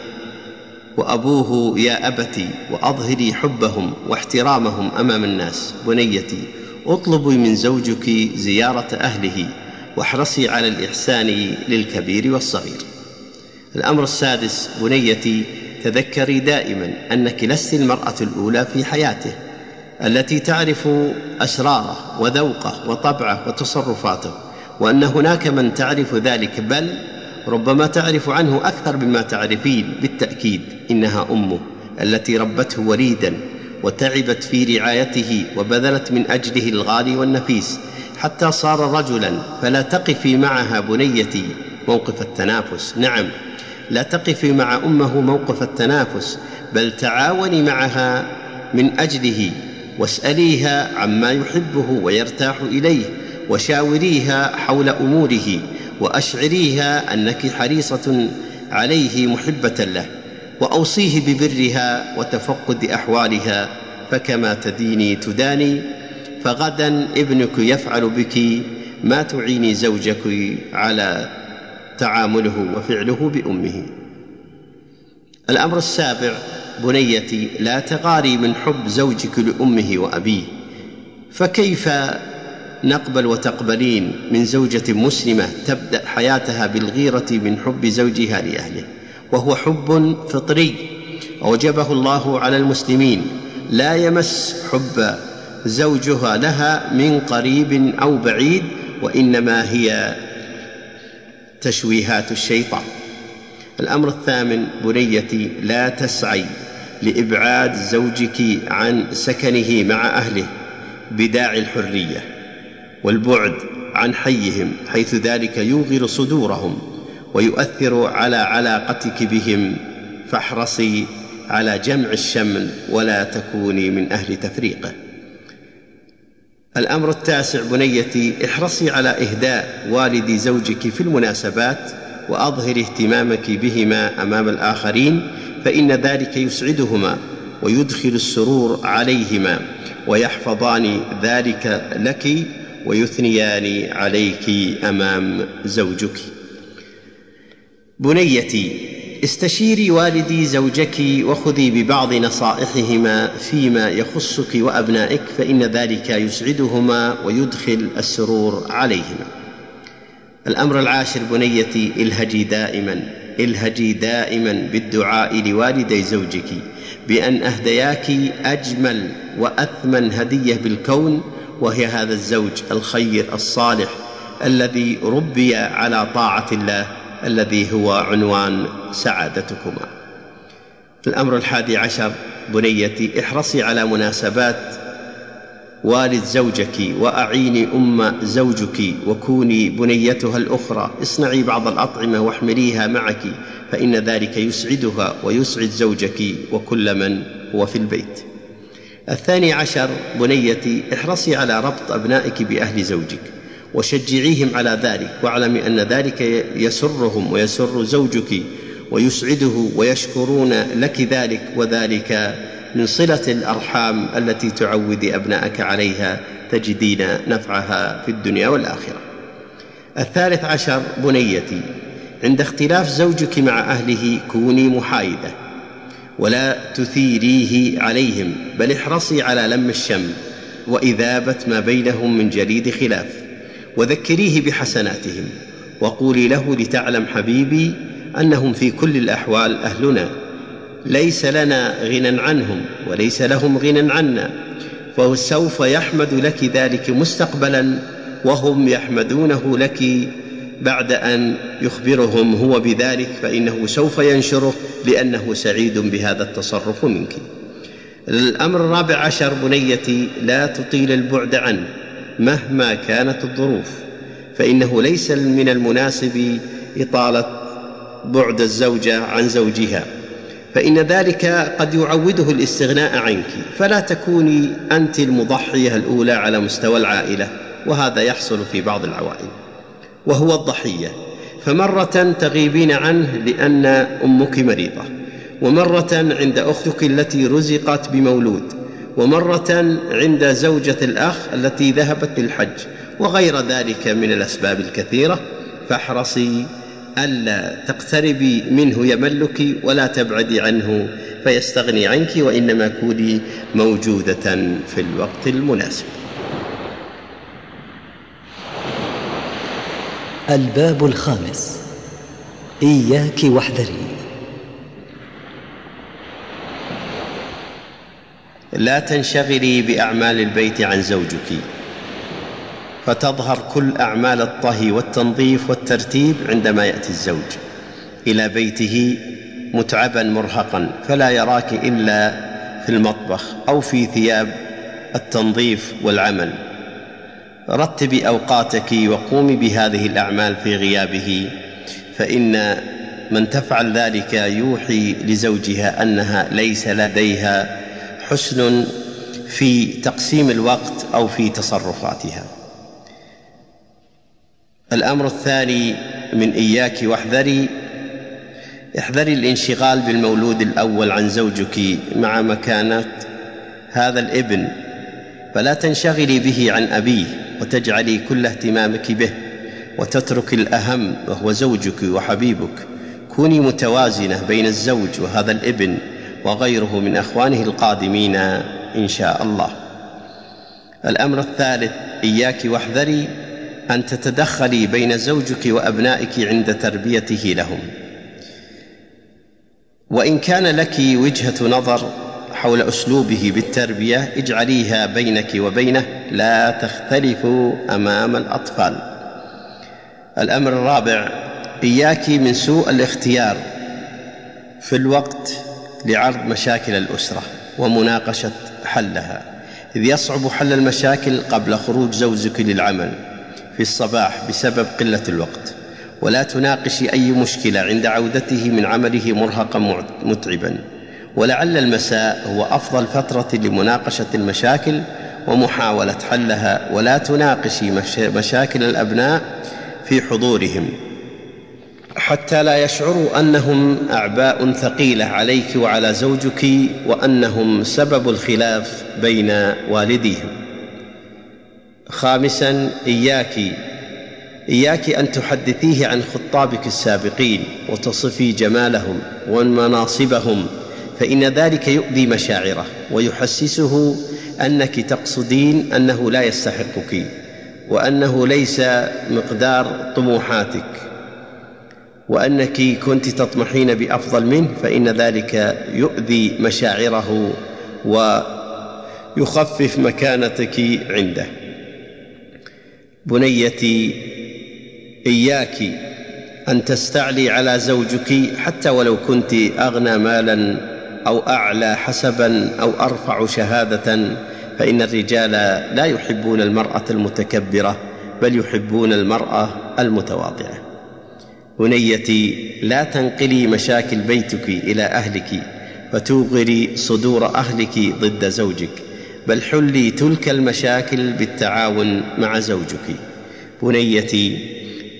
وأبوه يا أبتي، وأظهري حبهم واحترامهم أمام الناس. بنيتي، اطلبي من زوجك زيارة أهله، واحرصي على الإحسان للكبير والصغير. الأمر السادس: بنيتي، تذكري دائما أنك لست المرأة الأولى في حياته التي تعرف أسراره وذوقه وطبعه وتصرفاته، وأن هناك من تعرف ذلك، بل ربما تعرف عنه أكثر مما تعرفين. بالتأكيد إنها أمه التي ربته وليدا وتعبت في رعايته وبذلت من أجله الغالي والنفيس حتى صار رجلا. فلا تقفي معها بنيتي موقف التنافس، نعم، لا تقفي مع أمه موقف التنافس، بل تعاوني معها من أجله، واسأليها عما يحبه ويرتاح إليه، وشاوريها حول أموره، وأشعريها أنك حريصة عليه محبة له، وأوصيه ببرها وتفقد أحوالها، فكما تديني تداني، فغدا ابنك يفعل بك ما تعيني زوجك على تعامله وفعله بأمه. الأمر السابع: بنيتي، لا تغاري من حب زوجك لأمه وأبيه، فكيف نقبل وتقبلين من زوجة مسلمة تبدأ حياتها بالغيرة من حب زوجها لأهله، وهو حب فطري أوجبه الله على المسلمين، لا يمس حب زوجها لها من قريب أو بعيد، وإنما هي تشويهات الشيطان. الأمر الثامن: بنيتي، لا تسعي لإبعاد زوجك عن سكنه مع أهله بداعي الحرية والبعد عن حيهم، حيث ذلك يوغر صدورهم ويؤثر على علاقتك بهم، فاحرصي على جمع الشمل ولا تكوني من أهل تفريقه. الأمر التاسع: بنيتي، احرصي على إهداء والد زوجك في المناسبات، وأظهر اهتمامك بهما أمام الآخرين، فإن ذلك يسعدهما ويدخل السرور عليهما، ويحفظان ذلك لك ويثنيان عليك أمام زوجك. بنيتي، استشيري والدي زوجك وخذي ببعض نصائحهما فيما يخصك وأبنائك، فإن ذلك يسعدهما ويدخل السرور عليهما. الأمر العاشر: بنيتي، الهجي دائما بالدعاء لوالدي زوجك بأن أهدياك أجمل وأثمن هدية بالكون، وهي هذا الزوج الخير الصالح الذي ربي على طاعة الله، الذي هو عنوان سعادتكما. الأمر الحادي عشر: بنيتي، احرصي على مناسبات والد زوجك، وأعيني أم زوجك، وكوني بنيتها الأخرى، اصنعي بعض الأطعمة واحمليها معك، فإن ذلك يسعدها ويسعد زوجك وكل من هو في البيت. الثاني عشر: بنيتي، احرصي على ربط أبنائك بأهل زوجك وشجعيهم على ذلك، واعلمي أن ذلك يسرهم ويسر زوجك ويسعده، ويشكرون لك ذلك، وذلك من صلة الأرحام التي تعودي أبنائك عليها، تجدين نفعها في الدنيا والآخرة. الثالث عشر: بنيتي، عند اختلاف زوجك مع أهله كوني محايدة ولا تثيريه عليهم، بل احرصي على لم الشمل وإذابة ما بينهم من جليد خلاف، وذكريه بحسناتهم، وقولي له: لتعلم حبيبي أنهم في كل الأحوال أهلنا، ليس لنا غنى عنهم وليس لهم غنى عنا، فسوف يحمد لك ذلك مستقبلا، وهم يحمدونه لك بعد أن يخبرهم هو بذلك، فإنه سوف ينشره لأنه سعيد بهذا التصرف منك. الأمر الرابع عشر: بنيتي، لا تطيل البعد عنه مهما كانت الظروف، فإنه ليس من المناسب إطالة بعد الزوجة عن زوجها، فإن ذلك قد يعوده الاستغناء عنك، فلا تكوني أنت المضحية الأولى على مستوى العائلة، وهذا يحصل في بعض العوائل، وهو الضحية، فمرة تغيبين عنه لأن أمك مريضة، ومرة عند أختك التي رزقت بمولود، ومرة عند زوجة الأخ التي ذهبت للحج، وغير ذلك من الأسباب الكثيرة. فاحرصي ألا تقتربي منه يملك ولا تبعدي عنه فيستغني عنك، وإنما كوني موجودة في الوقت المناسب. الباب الخامس: إياك واحذري. لا تنشغلي بأعمال البيت عن زوجك، فتظهر كل أعمال الطهي والتنظيف والترتيب عندما يأتي الزوج إلى بيته متعبا مرهقا، فلا يراك إلا في المطبخ أو في ثياب التنظيف والعمل. رتبي أوقاتك وقومي بهذه الأعمال في غيابه، فإن من تفعل ذلك يوحي لزوجها أنها ليس لديها حسن في تقسيم الوقت أو في تصرفاتها. الأمر الثاني من إياك واحذري: احذري الانشغال بالمولود الأول عن زوجك مع مكانة هذا الابن، فلا تنشغلي به عن أبيه وتجعلي كل اهتمامك به وتترك الأهم وهو زوجك وحبيبك. كوني متوازنة بين الزوج وهذا الابن وغيره من أخوانه القادمين إن شاء الله. الأمر الثالث: إياك واحذري أن تتدخلي بين زوجك وأبنائك عند تربيته لهم، وإن كان لك وجهة نظر حول أسلوبه بالتربية اجعليها بينك وبينه، لا تختلفوا أمام الأطفال. الأمر الرابع: إياك من سوء الاختيار في الوقت لعرض مشاكل الأسرة ومناقشة حلها، إذ يصعب حل المشاكل قبل خروج زوجك للعمل في الصباح بسبب قلة الوقت. ولا تناقشي أي مشكلة عند عودته من عمله مرهقا متعبا، ولعل المساء هو أفضل فترة لمناقشة المشاكل ومحاولة حلها. ولا تناقشي مشاكل الأبناء في حضورهم حتى لا يشعروا أنهم أعباء ثقيلة عليك وعلى زوجك وأنهم سبب الخلاف بين والديهم. خامسا: إياك أن تحدثيه عن خطابك السابقين وتصفي جمالهم ومناصبهم، فإن ذلك يؤذي مشاعره ويحسسه أنك تقصدين أنه لا يستحقك وأنه ليس مقدار طموحاتك وأنك كنت تطمحين بأفضل منه، فإن ذلك يؤذي مشاعره ويخفف مكانتك عنده. بنيتي، إياك أن تستعلي على زوجك حتى ولو كنت أغنى مالا أو أعلى حسبا أو أرفع شهادة، فإن الرجال لا يحبون المرأة المتكبرة بل يحبون المرأة المتواضعة. بنيتي، لا تنقلي مشاكل بيتك إلى أهلك فتوغري صدور أهلك ضد زوجك، بل حلي تلك المشاكل بالتعاون مع زوجك. بنيتي،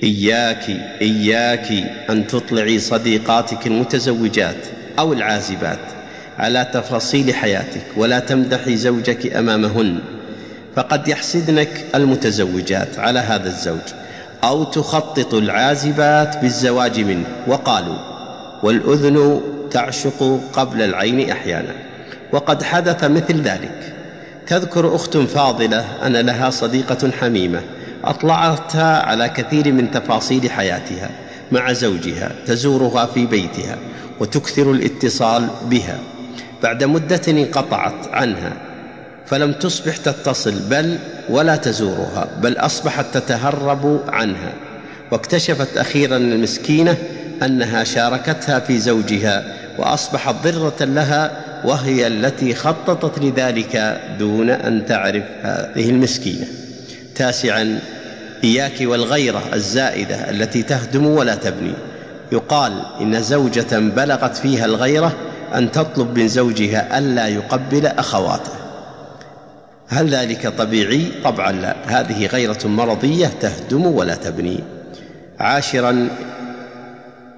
إياك أن تطلعي صديقاتك المتزوجات أو العازبات على تفاصيل حياتك، ولا تمدحي زوجك أمامهن، فقد يحسدنك المتزوجات على هذا الزوج، أو تخطط العازبات بالزواج منه. وقالوا: والأذن تعشق قبل العين أحيانا، وقد حدث مثل ذلك. تذكر أخت فاضلة أن لها صديقة حميمة أطلعتها على كثير من تفاصيل حياتها مع زوجها، تزورها في بيتها وتكثر الاتصال بها. بعد مدة انقطعت عنها فلم تصبح تتصل ولا تزورها، بل أصبحت تتهرب عنها، واكتشفت أخيرا المسكينة أنها شاركتها في زوجها وأصبحت ضرة لها، وهي التي خططت لذلك دون أن تعرف هذه المسكينة. تاسعا: إياك والغيرة الزائدة التي تهدم ولا تبني. يقال إن زوجة بلغت فيها الغيرة أن تطلب من زوجها ألا يقبل أخواته. هل ذلك طبيعي؟ طبعا لا، هذه غيرة مرضية تهدم ولا تبني. عاشرا: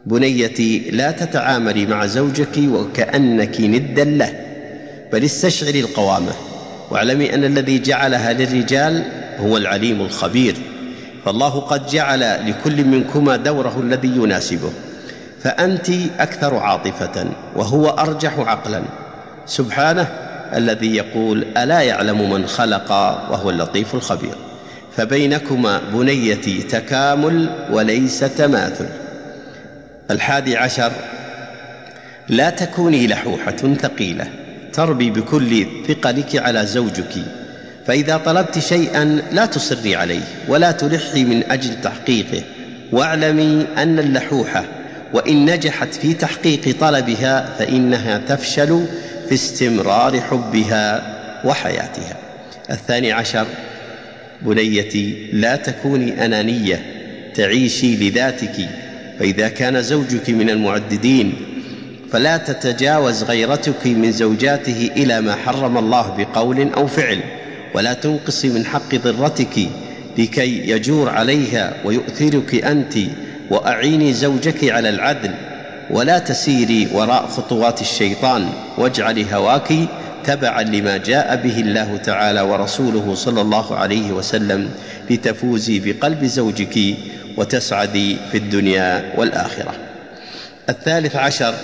بنيتي لا تتعاملي مع زوجك وكأنك ندا له، بل استشعري القوامة، واعلمي أن الذي جعلها للرجال هو العليم الخبير، فالله قد جعل لكل منكما دوره الذي يناسبه، فأنت أكثر عاطفة وهو أرجح عقلا، سبحانه الذي يقول: ألا يعلم من خلق وهو اللطيف الخبير. فبينكما بنيتي تكامل وليس تماثل. 11، لا تكوني لحوحة ثقيلة تربي بكل ثقلك على زوجك، فإذا طلبت شيئا لا تصري عليه ولا تلحي من أجل تحقيقه، واعلمي أن اللحوحة وإن نجحت في تحقيق طلبها فإنها تفشل في استمرار حبها وحياتها. 12، بنيتي لا تكوني أنانية تعيشي لذاتك، فإذا كان زوجك من المعددين فلا تتجاوز غيرتك من زوجاته إلى ما حرم الله بقول أو فعل، ولا تنقصي من حق ضرتك لكي يجور عليها ويؤثرك أنت، وأعيني زوجك على العدل، ولا تسيري وراء خطوات الشيطان، واجعلي هواك تبعا لما جاء به الله تعالى ورسوله صلى الله عليه وسلم، لتفوزي بقلب زوجك وتسعدي في الدنيا والآخرة. 13،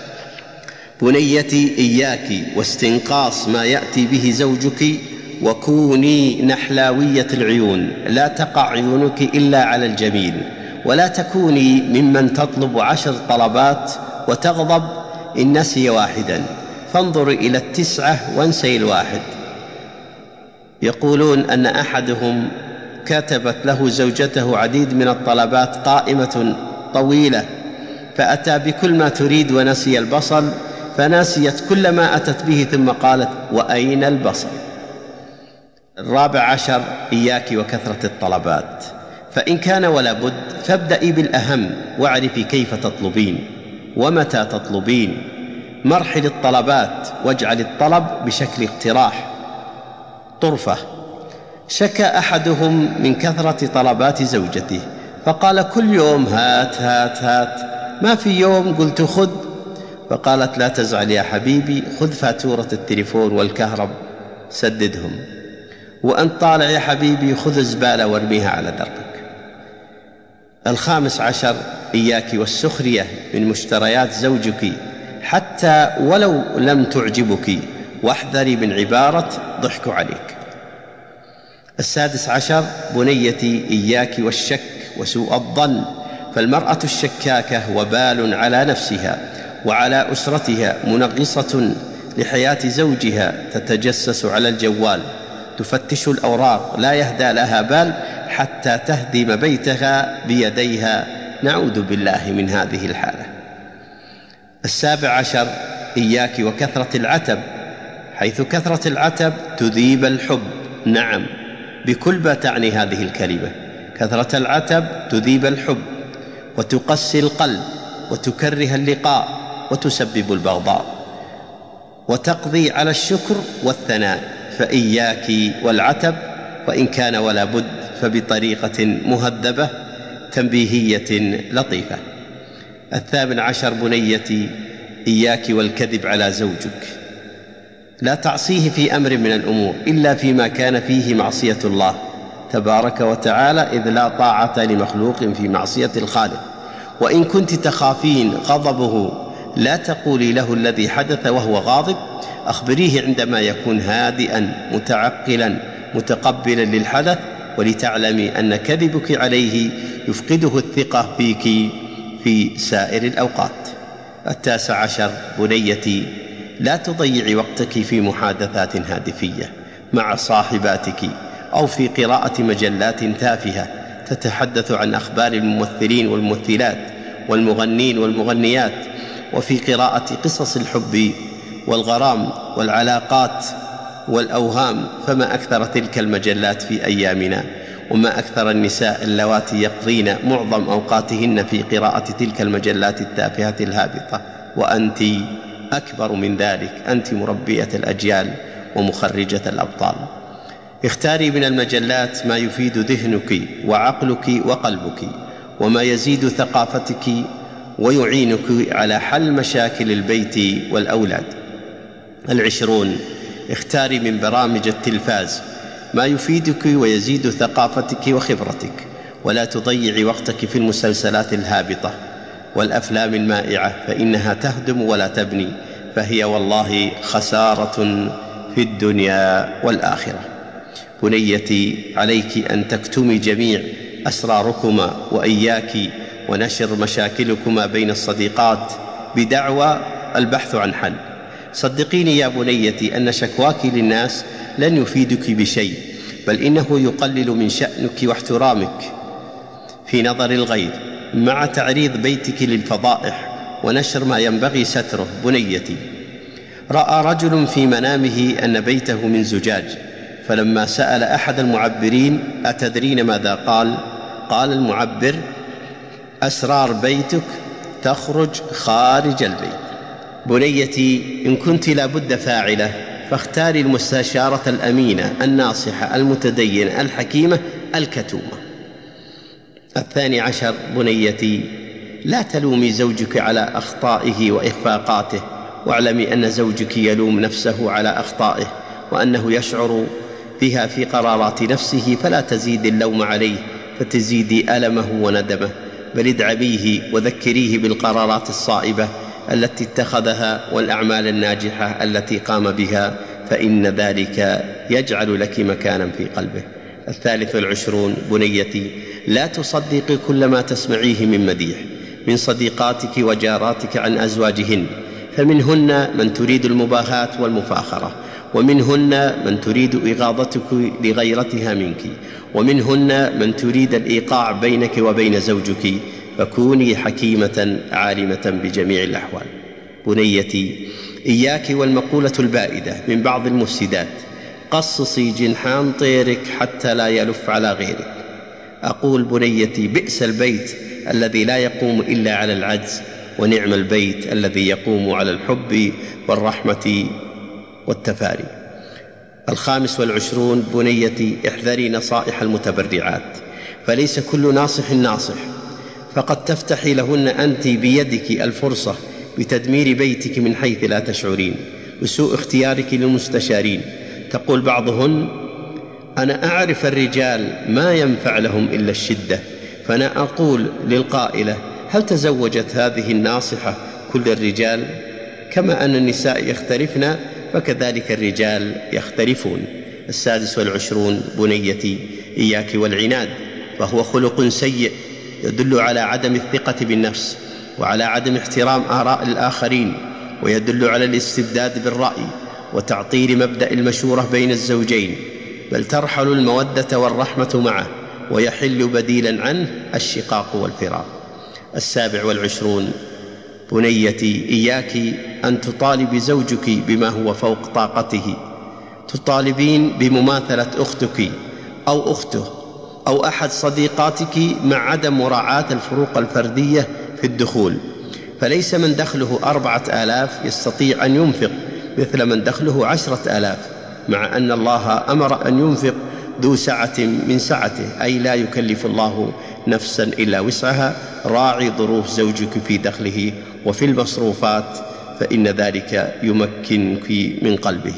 بنيتي إياك واستنقاص ما يأتي به زوجك، وكوني نحلاوية العيون، لا تقع عيونك إلا على الجميل، ولا تكوني ممن تطلب 10 طلبات وتغضب إن نسي واحدا، فانظري إلى 9 وانسي الواحد. يقولون أن أحدهم كتبت له زوجته عديد من الطلبات، قائمة طويلة، فأتى بكل ما تريد ونسي البصل، فنسيت كل ما أتت به ثم قالت: وأين البصل؟ 14، إياك وكثرة الطلبات، فإن كان ولا بد فابدئي بالأهم، واعرفي كيف تطلبين ومتى تطلبين، مرحل الطلبات، واجعل الطلب بشكل اقتراح طرفة. شكى أحدهم من كثرة طلبات زوجته فقال: كل يوم هات هات هات، ما في يوم قلت خذ. فقالت: لا تزعل يا حبيبي، خذ فاتورة التليفون والكهرب سددهم، وأنت طالع يا حبيبي خذ الزبالة وارميها على دربك. 15، إياك والسخرية من مشتريات زوجك حتى ولو لم تعجبك، واحذري من عبارة ضحك عليك. 16، بنيتي إياك والشك وسوء الظن، فالمرأة الشكاكة وبال على نفسها وعلى أسرتها، منغصة لحياة زوجها، تتجسس على الجوال، تفتش الأوراق، لا يهدى لها بال حتى تهدم بيتها بيديها، نعوذ بالله من هذه الحالة. 17، إياك وكثرة العتب، حيث كثرة العتب تذيب الحب. نعم، بكل ما تعني هذه الكلمة، كثرة العتب تذيب الحب وتقسي القلب وتكره اللقاء وتسبب البغضاء، وتقضي على الشكر والثناء. فإياك والعتب، وإن كان ولا بد فبطريقة مهذبة تنبيهية لطيفة. 18، بنيتي إياك والكذب على زوجك، لا تعصيه في أمر من الأمور إلا فيما كان فيه معصية الله تبارك وتعالى، إذ لا طاعة لمخلوق في معصية الخالق. وإن كنت تخافين غضبه لا تقولي له الذي حدث وهو غاضب، أخبريه عندما يكون هادئا متعقلا متقبلا للحدث، ولتعلمي أن كذبك عليه يفقده الثقة فيك في سائر الأوقات. 19، بنيتي لا تضيعي وقتك في محادثات هاتفية مع صاحباتك، أو في قراءة مجلات تافهة تتحدث عن أخبار الممثلين والممثلات والمغنين والمغنيات، وفي قراءة قصص الحب والغرام والعلاقات والأوهام. فما أكثر تلك المجلات في أيامنا، وما أكثر النساء اللواتي يقضين معظم أوقاتهن في قراءة تلك المجلات التافهة الهابطة، وأنت أكبر من ذلك، أنت مربية الأجيال ومخرجة الأبطال. اختاري من المجلات ما يفيد ذهنك وعقلك وقلبك، وما يزيد ثقافتك ويعينك على حل مشاكل البيت والأولاد. 20 اختاري من برامج التلفاز ما يفيدك ويزيد ثقافتك وخبرتك، ولا تضيعي وقتك في المسلسلات الهابطة والأفلام المائعة، فإنها تهدم ولا تبني، فهي والله خسارة في الدنيا والآخرة. بنيتي، عليك أن تكتمي جميع أسراركما وإياك ونشر مشاكلكما بين الصديقات بدعوى البحث عن حل. صدقيني يا بنيتي أن شكواك للناس لن يفيدك بشيء، بل إنه يقلل من شأنك واحترامك في نظر الغير، مع تعريض بيتك للفضائح ونشر ما ينبغي ستره. بنيتي، رأى رجل في منامه أن بيته من زجاج، فلما سأل أحد المعبرين: أتدرين ماذا قال؟ قال المعبر: أسرار بيتك تخرج خارج البيت. بنيتي، إن كنت لابد فاعلة فاختاري المستشارة الأمينة الناصحة المتدينة الحكيمة الكتومة. 12 بنيتي، لا تلومي زوجك على أخطائه وإخفاقاته، واعلمي أن زوجك يلوم نفسه على أخطائه، وأنه يشعر بها في قرارات نفسه، فلا تزيد اللوم عليه فتزيدي ألمه وندمه، بل ادعميه وذكريه بالقرارات الصائبة التي اتخذها والأعمال الناجحة التي قام بها، فإن ذلك يجعل لك مكانا في قلبه. 23 بنيتي، لا تصدقي كل ما تسمعيه من مديح من صديقاتك وجاراتك عن أزواجهن، فمنهن من تريد المباهاة والمفاخرة، ومنهن من تريد إغاظتك لغيرتها منك، ومنهن من تريد الإيقاع بينك وبين زوجك، فكوني حكيمة عالمة بجميع الأحوال. بنيتي، إياك والمقولة البائدة من بعض المفسدات: قصصي جنحان طيرك حتى لا يلف على غيرك. أقول بنيتي: بئس البيت الذي لا يقوم إلا على العجز، ونعم البيت الذي يقوم على الحب والرحمة والتفاري. 25 بنيتي، احذري نصائح المتبرعات، فليس كل ناصح ناصح، فقد تفتحي لهن أنت بيدك الفرصة بتدمير بيتك من حيث لا تشعرين، وسوء اختيارك للمستشارين. تقول بعضهن: أنا أعرف الرجال ما ينفع لهم إلا الشدة، فأنا أقول للقائلة: هل تزوجت هذه الناصحة كل الرجال؟ كما أن النساء يختلفن فكذلك الرجال يختلفون. 26 بنيتي، إياك والعناد، فهو خلق سيء يدل على عدم الثقة بالنفس، وعلى عدم احترام آراء الآخرين، ويدل على الاستبداد بالرأي وتعطيل مبدأ المشورة بين الزوجين، بل ترحل المودة والرحمة معه، ويحل بديلا عنه الشقاق والفراق. 27 بنيتي، إياك أن تطالب زوجك بما هو فوق طاقته، تطالبين بمماثلة أختك أو أخته أو أحد صديقاتك، مع عدم مراعاة الفروق الفردية في الدخول، فليس من دخله 4000 يستطيع أن ينفق مثل من دخله 10,000، مع أن الله أمر أن ينفق ذو سعة من سعته، أي لا يكلف الله نفسا إلا وسعها. راعي ظروف زوجك في دخله وفي المصروفات، فإن ذلك يمكنك من قلبه.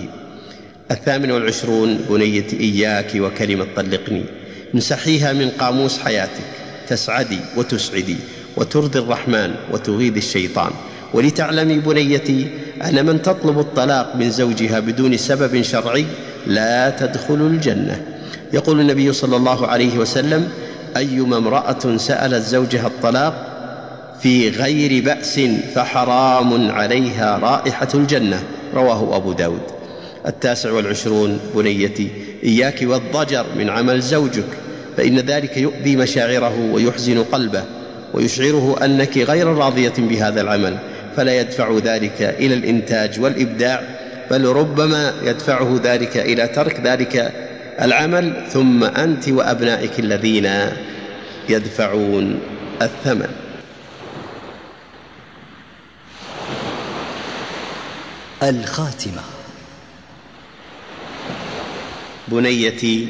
28 بنيتي، إياك وكلمة طلقني، امسحيها من قاموس حياتك، تسعدي وتسعدي وترضي الرحمن وتغيظ الشيطان. ولتعلمي بنيتي أن من تطلب الطلاق من زوجها بدون سبب شرعي لا تدخل الجنة. يقول النبي صلى الله عليه وسلم: أيما امرأة سألت زوجها الطلاق في غير بأس فحرام عليها رائحة الجنة. رواه أبو داود. 29 بنيتي، إياك والضجر من عمل زوجك، فإن ذلك يؤذي مشاعره ويحزن قلبه، ويشعره أنك غير راضية بهذا العمل، فلا يدفع ذلك إلى الإنتاج والإبداع، بل ربما يدفعه ذلك إلى ترك ذلك العمل، ثم أنت وأبنائك الذين يدفعون الثمن. الخاتمة. بنيتي،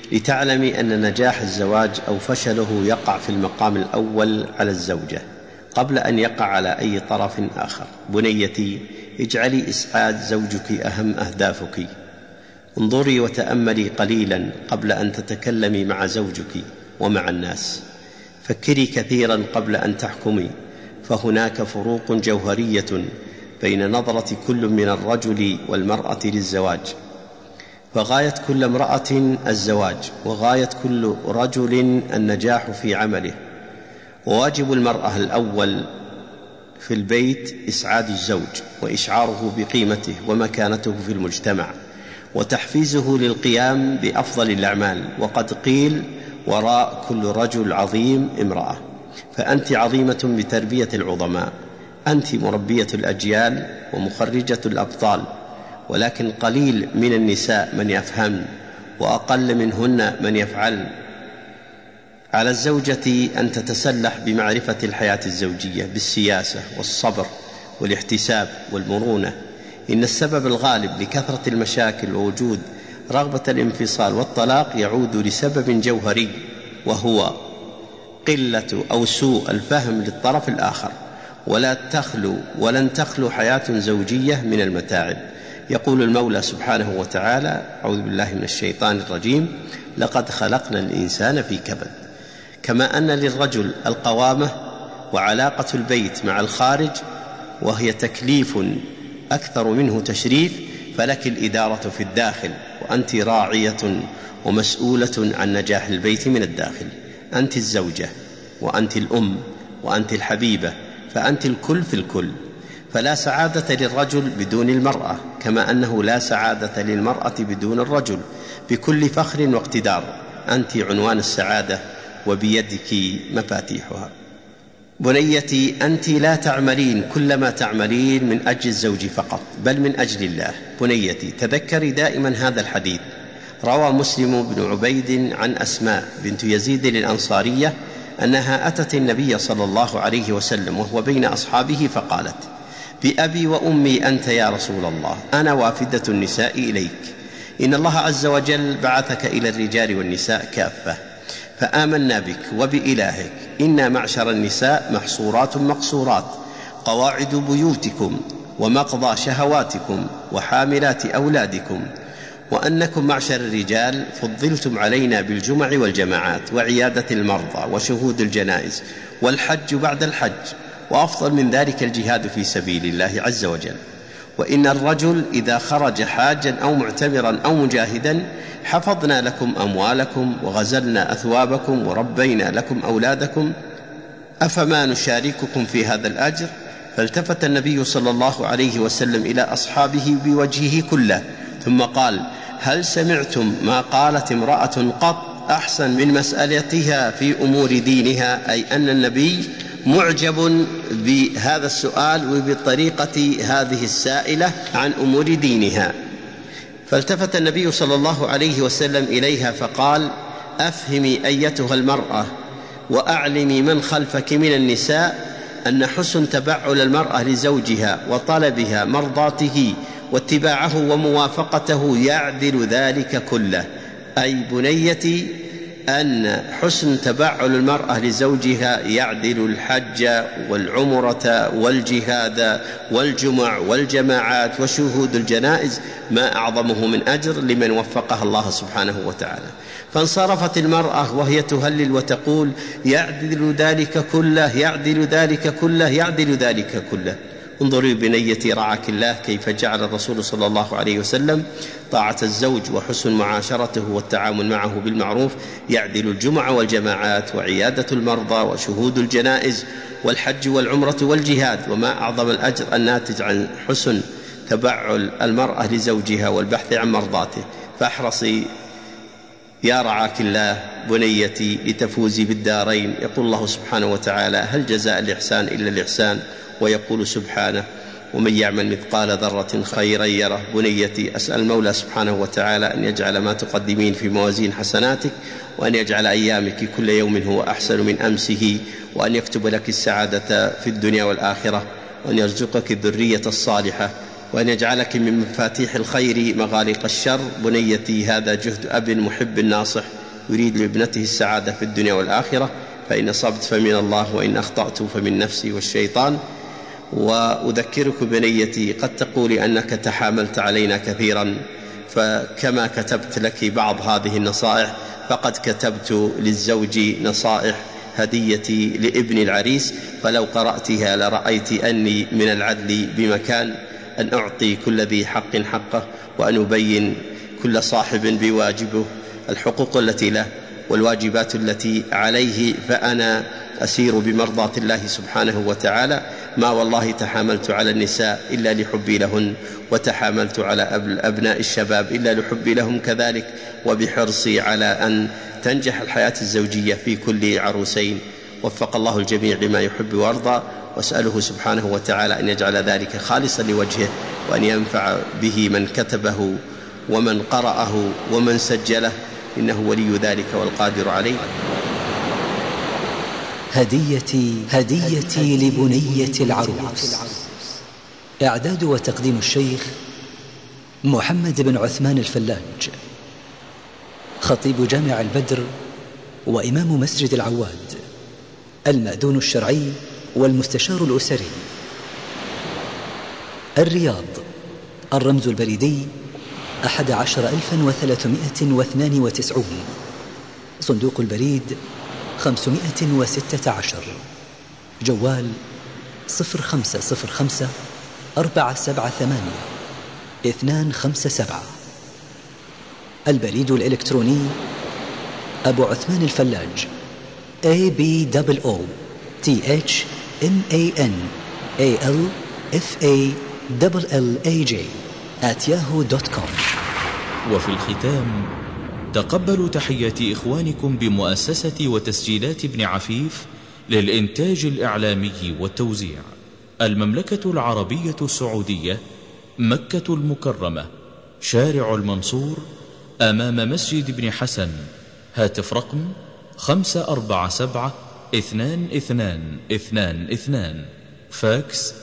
لتعلمي أن نجاح الزواج أو فشله يقع في المقام الأول على الزوجة، قبل أن يقع على أي طرف آخر. بنيتي، اجعلي إسعاد زوجك أهم أهدافك. انظري وتأملي قليلا قبل أن تتكلمي مع زوجك ومع الناس. فكري كثيرا قبل أن تحكمي، فهناك فروق جوهرية بين نظرة كل من الرجل والمرأة للزواج. فغاية كل امرأة الزواج، وغاية كل رجل النجاح في عمله. وواجب المرأة الأول في البيت إسعاد الزوج وإشعاره بقيمته ومكانته في المجتمع، وتحفيزه للقيام بأفضل الأعمال. وقد قيل: وراء كل رجل عظيم امرأة. فأنت عظيمة بتربية العظماء، أنت مربية الأجيال ومخرجة الأبطال. ولكن قليل من النساء من يفهم، وأقل منهن من يفعل. على الزوجة أن تتسلح بمعرفة الحياة الزوجية بالسياسة والصبر والاحتساب والمرونة. إن السبب الغالب لكثرة المشاكل ووجود رغبة الانفصال والطلاق يعود لسبب جوهري، وهو قلة أو سوء الفهم للطرف الآخر. ولن تخلو حياة زوجية من المتاعب. يقول المولى سبحانه وتعالى: أعوذ بالله من الشيطان الرجيم: لقد خلقنا الإنسان في كبد. كما أن للرجل القوامة وعلاقة البيت مع الخارج وهي تكليف أكثر منه تشريف، فلك الإدارة في الداخل، وأنت راعية ومسؤولة عن نجاح البيت من الداخل. أنت الزوجة، وأنت الأم، وأنت الحبيبة، فأنت الكل في الكل. فلا سعادة للرجل بدون المرأة، كما أنه لا سعادة للمرأة بدون الرجل، بكل فخر واقتدار. أنت عنوان السعادة، وبيدك مفاتيحها. بنيتي، أنت لا تعملين كل ما تعملين من أجل الزوج فقط، بل من أجل الله. بنيتي، تذكري دائما هذا الحديث. روى مسلم بن عبيد عن أسماء بنت يزيد الأنصارية أنها أتت النبي صلى الله عليه وسلم وهو بين أصحابه فقالت: بأبي وأمي أنت يا رسول الله، أنا وافدة النساء إليك. إن الله عز وجل بعثك إلى الرجال والنساء كافة، فآمنا بك وبإلهك. إنا معشر النساء محصورات مقصورات، قواعد بيوتكم ومقضى شهواتكم وحاملات أولادكم، وأنكم معشر الرجال فضلتم علينا بالجمع والجماعات وعيادة المرضى وشهود الجنائز والحج بعد الحج، وأفضل من ذلك الجهاد في سبيل الله عز وجل. وإن الرجل إذا خرج حاجا أو معتمرا أو مجاهدا حفظنا لكم أموالكم وغزلنا أثوابكم وربينا لكم أولادكم، أفما نشارككم في هذا الأجر؟ فالتفت النبي صلى الله عليه وسلم إلى أصحابه بوجهه كله، ثم قال: هل سمعتم ما قالت امرأة قط أحسن من مسألتها في أمور دينها؟ أي أن النبي معجب بهذا السؤال وبطريقة هذه السائلة عن أمور دينها. فالتفت النبي صلى الله عليه وسلم إليها فقال: أفهمي أيتها المرأة وأعلمي من خلفك من النساء أن حسن تبعل المرأة لزوجها وطلبها مرضاته واتباعه وموافقته يعدل ذلك كله. أي بنيتي، أن حسن تبعل المرأة لزوجها يعدل الحج والعمرة والجهاد والجمع والجماعات وشهود الجنائز، ما أعظمه من أجر لمن وفقها الله سبحانه وتعالى. فانصرفت المرأة وهي تهلل وتقول: يعدل ذلك كله، يعدل ذلك كله، يعدل ذلك كله. انظري بنيتي رعاك الله كيف جعل الرسول صلى الله عليه وسلم طاعة الزوج وحسن معاشرته والتعامل معه بالمعروف يعدل الجمع والجماعات وعيادة المرضى وشهود الجنائز والحج والعمرة والجهاد، وما أعظم الأجر الناتج عن حسن تبعل المرأة لزوجها والبحث عن مرضاته. فاحرصي يا رعاك الله بنيتي لتفوزي بالدارين. يقول الله سبحانه وتعالى: هل جزاء الإحسان إلا الإحسان؟ ويقول سبحانه: ومن يعمل مثقال ذرة خيرا يره. بنيتي، أسأل المولى سبحانه وتعالى أن يجعل ما تقدمين في موازين حسناتك، وأن يجعل أيامك كل يوم هو أحسن من أمسه، وأن يكتب لك السعادة في الدنيا والآخرة، وأن يرزقك الذرية الصالحة، وأن يجعلك من مفاتيح الخير مغاليق الشر. بنيتي، هذا جهد أب محب ناصح يريد لابنته السعادة في الدنيا والآخرة، فإن أصبت فمن الله وإن أخطأت فمن نفسي والشيطان. وأذكرك بنيتي، قد تقولي أنك تحاملت علينا كثيرا، فكما كتبت لك بعض هذه النصائح فقد كتبت للزوج نصائح هديتي لابن العريس، فلو قرأتها لرأيت أني من العدل بمكان أن أعطي كل ذي حق حقه، وأن أبين كل صاحب بواجبه الحقوق التي له والواجبات التي عليه، فأنا أسير بمرضاة الله سبحانه وتعالى. ما والله تحاملت على النساء إلا لحبي لهن، وتحاملت على أبناء الشباب إلا لحبي لهم كذلك، وبحرصي على أن تنجح الحياة الزوجية في كل عروسين. وفق الله الجميع لما يحب ويرضى، واسأله سبحانه وتعالى أن يجعل ذلك خالصا لوجهه، وأن ينفع به من كتبه ومن قرأه ومن سجله، إنه ولي ذلك والقادر عليه. هديتي لبنية العروس. إعداد وتقديم الشيخ محمد بن عثمان الفلاج، خطيب جامع البدر وإمام مسجد العواد، المأذون الشرعي والمستشار الأسري. الرياض، الرمز البريدي 11392، صندوق البريد 516، جوال 0505 478 257. البريد الإلكتروني أبو عثمان الفلاج ABOOTHMANALFALLAJ@yahoo.com. وفي الختام، تقبلوا تحيات إخوانكم بمؤسسة وتسجيلات ابن عفيف للإنتاج الإعلامي والتوزيع، المملكة العربية السعودية، مكة المكرمة، شارع المنصور، أمام مسجد ابن حسن. هاتف رقم 547-2222، فاكس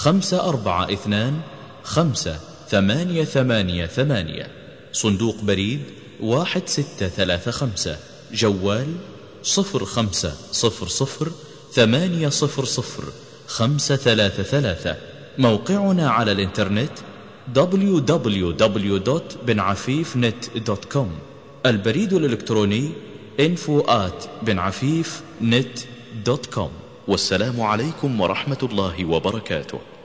542-58888، صندوق بريد 1635، جوال 0500-800-533. موقعنا على الإنترنت www.benafifnet.com. البريد الإلكتروني info@benafifnet.com. والسلام عليكم ورحمة الله وبركاته.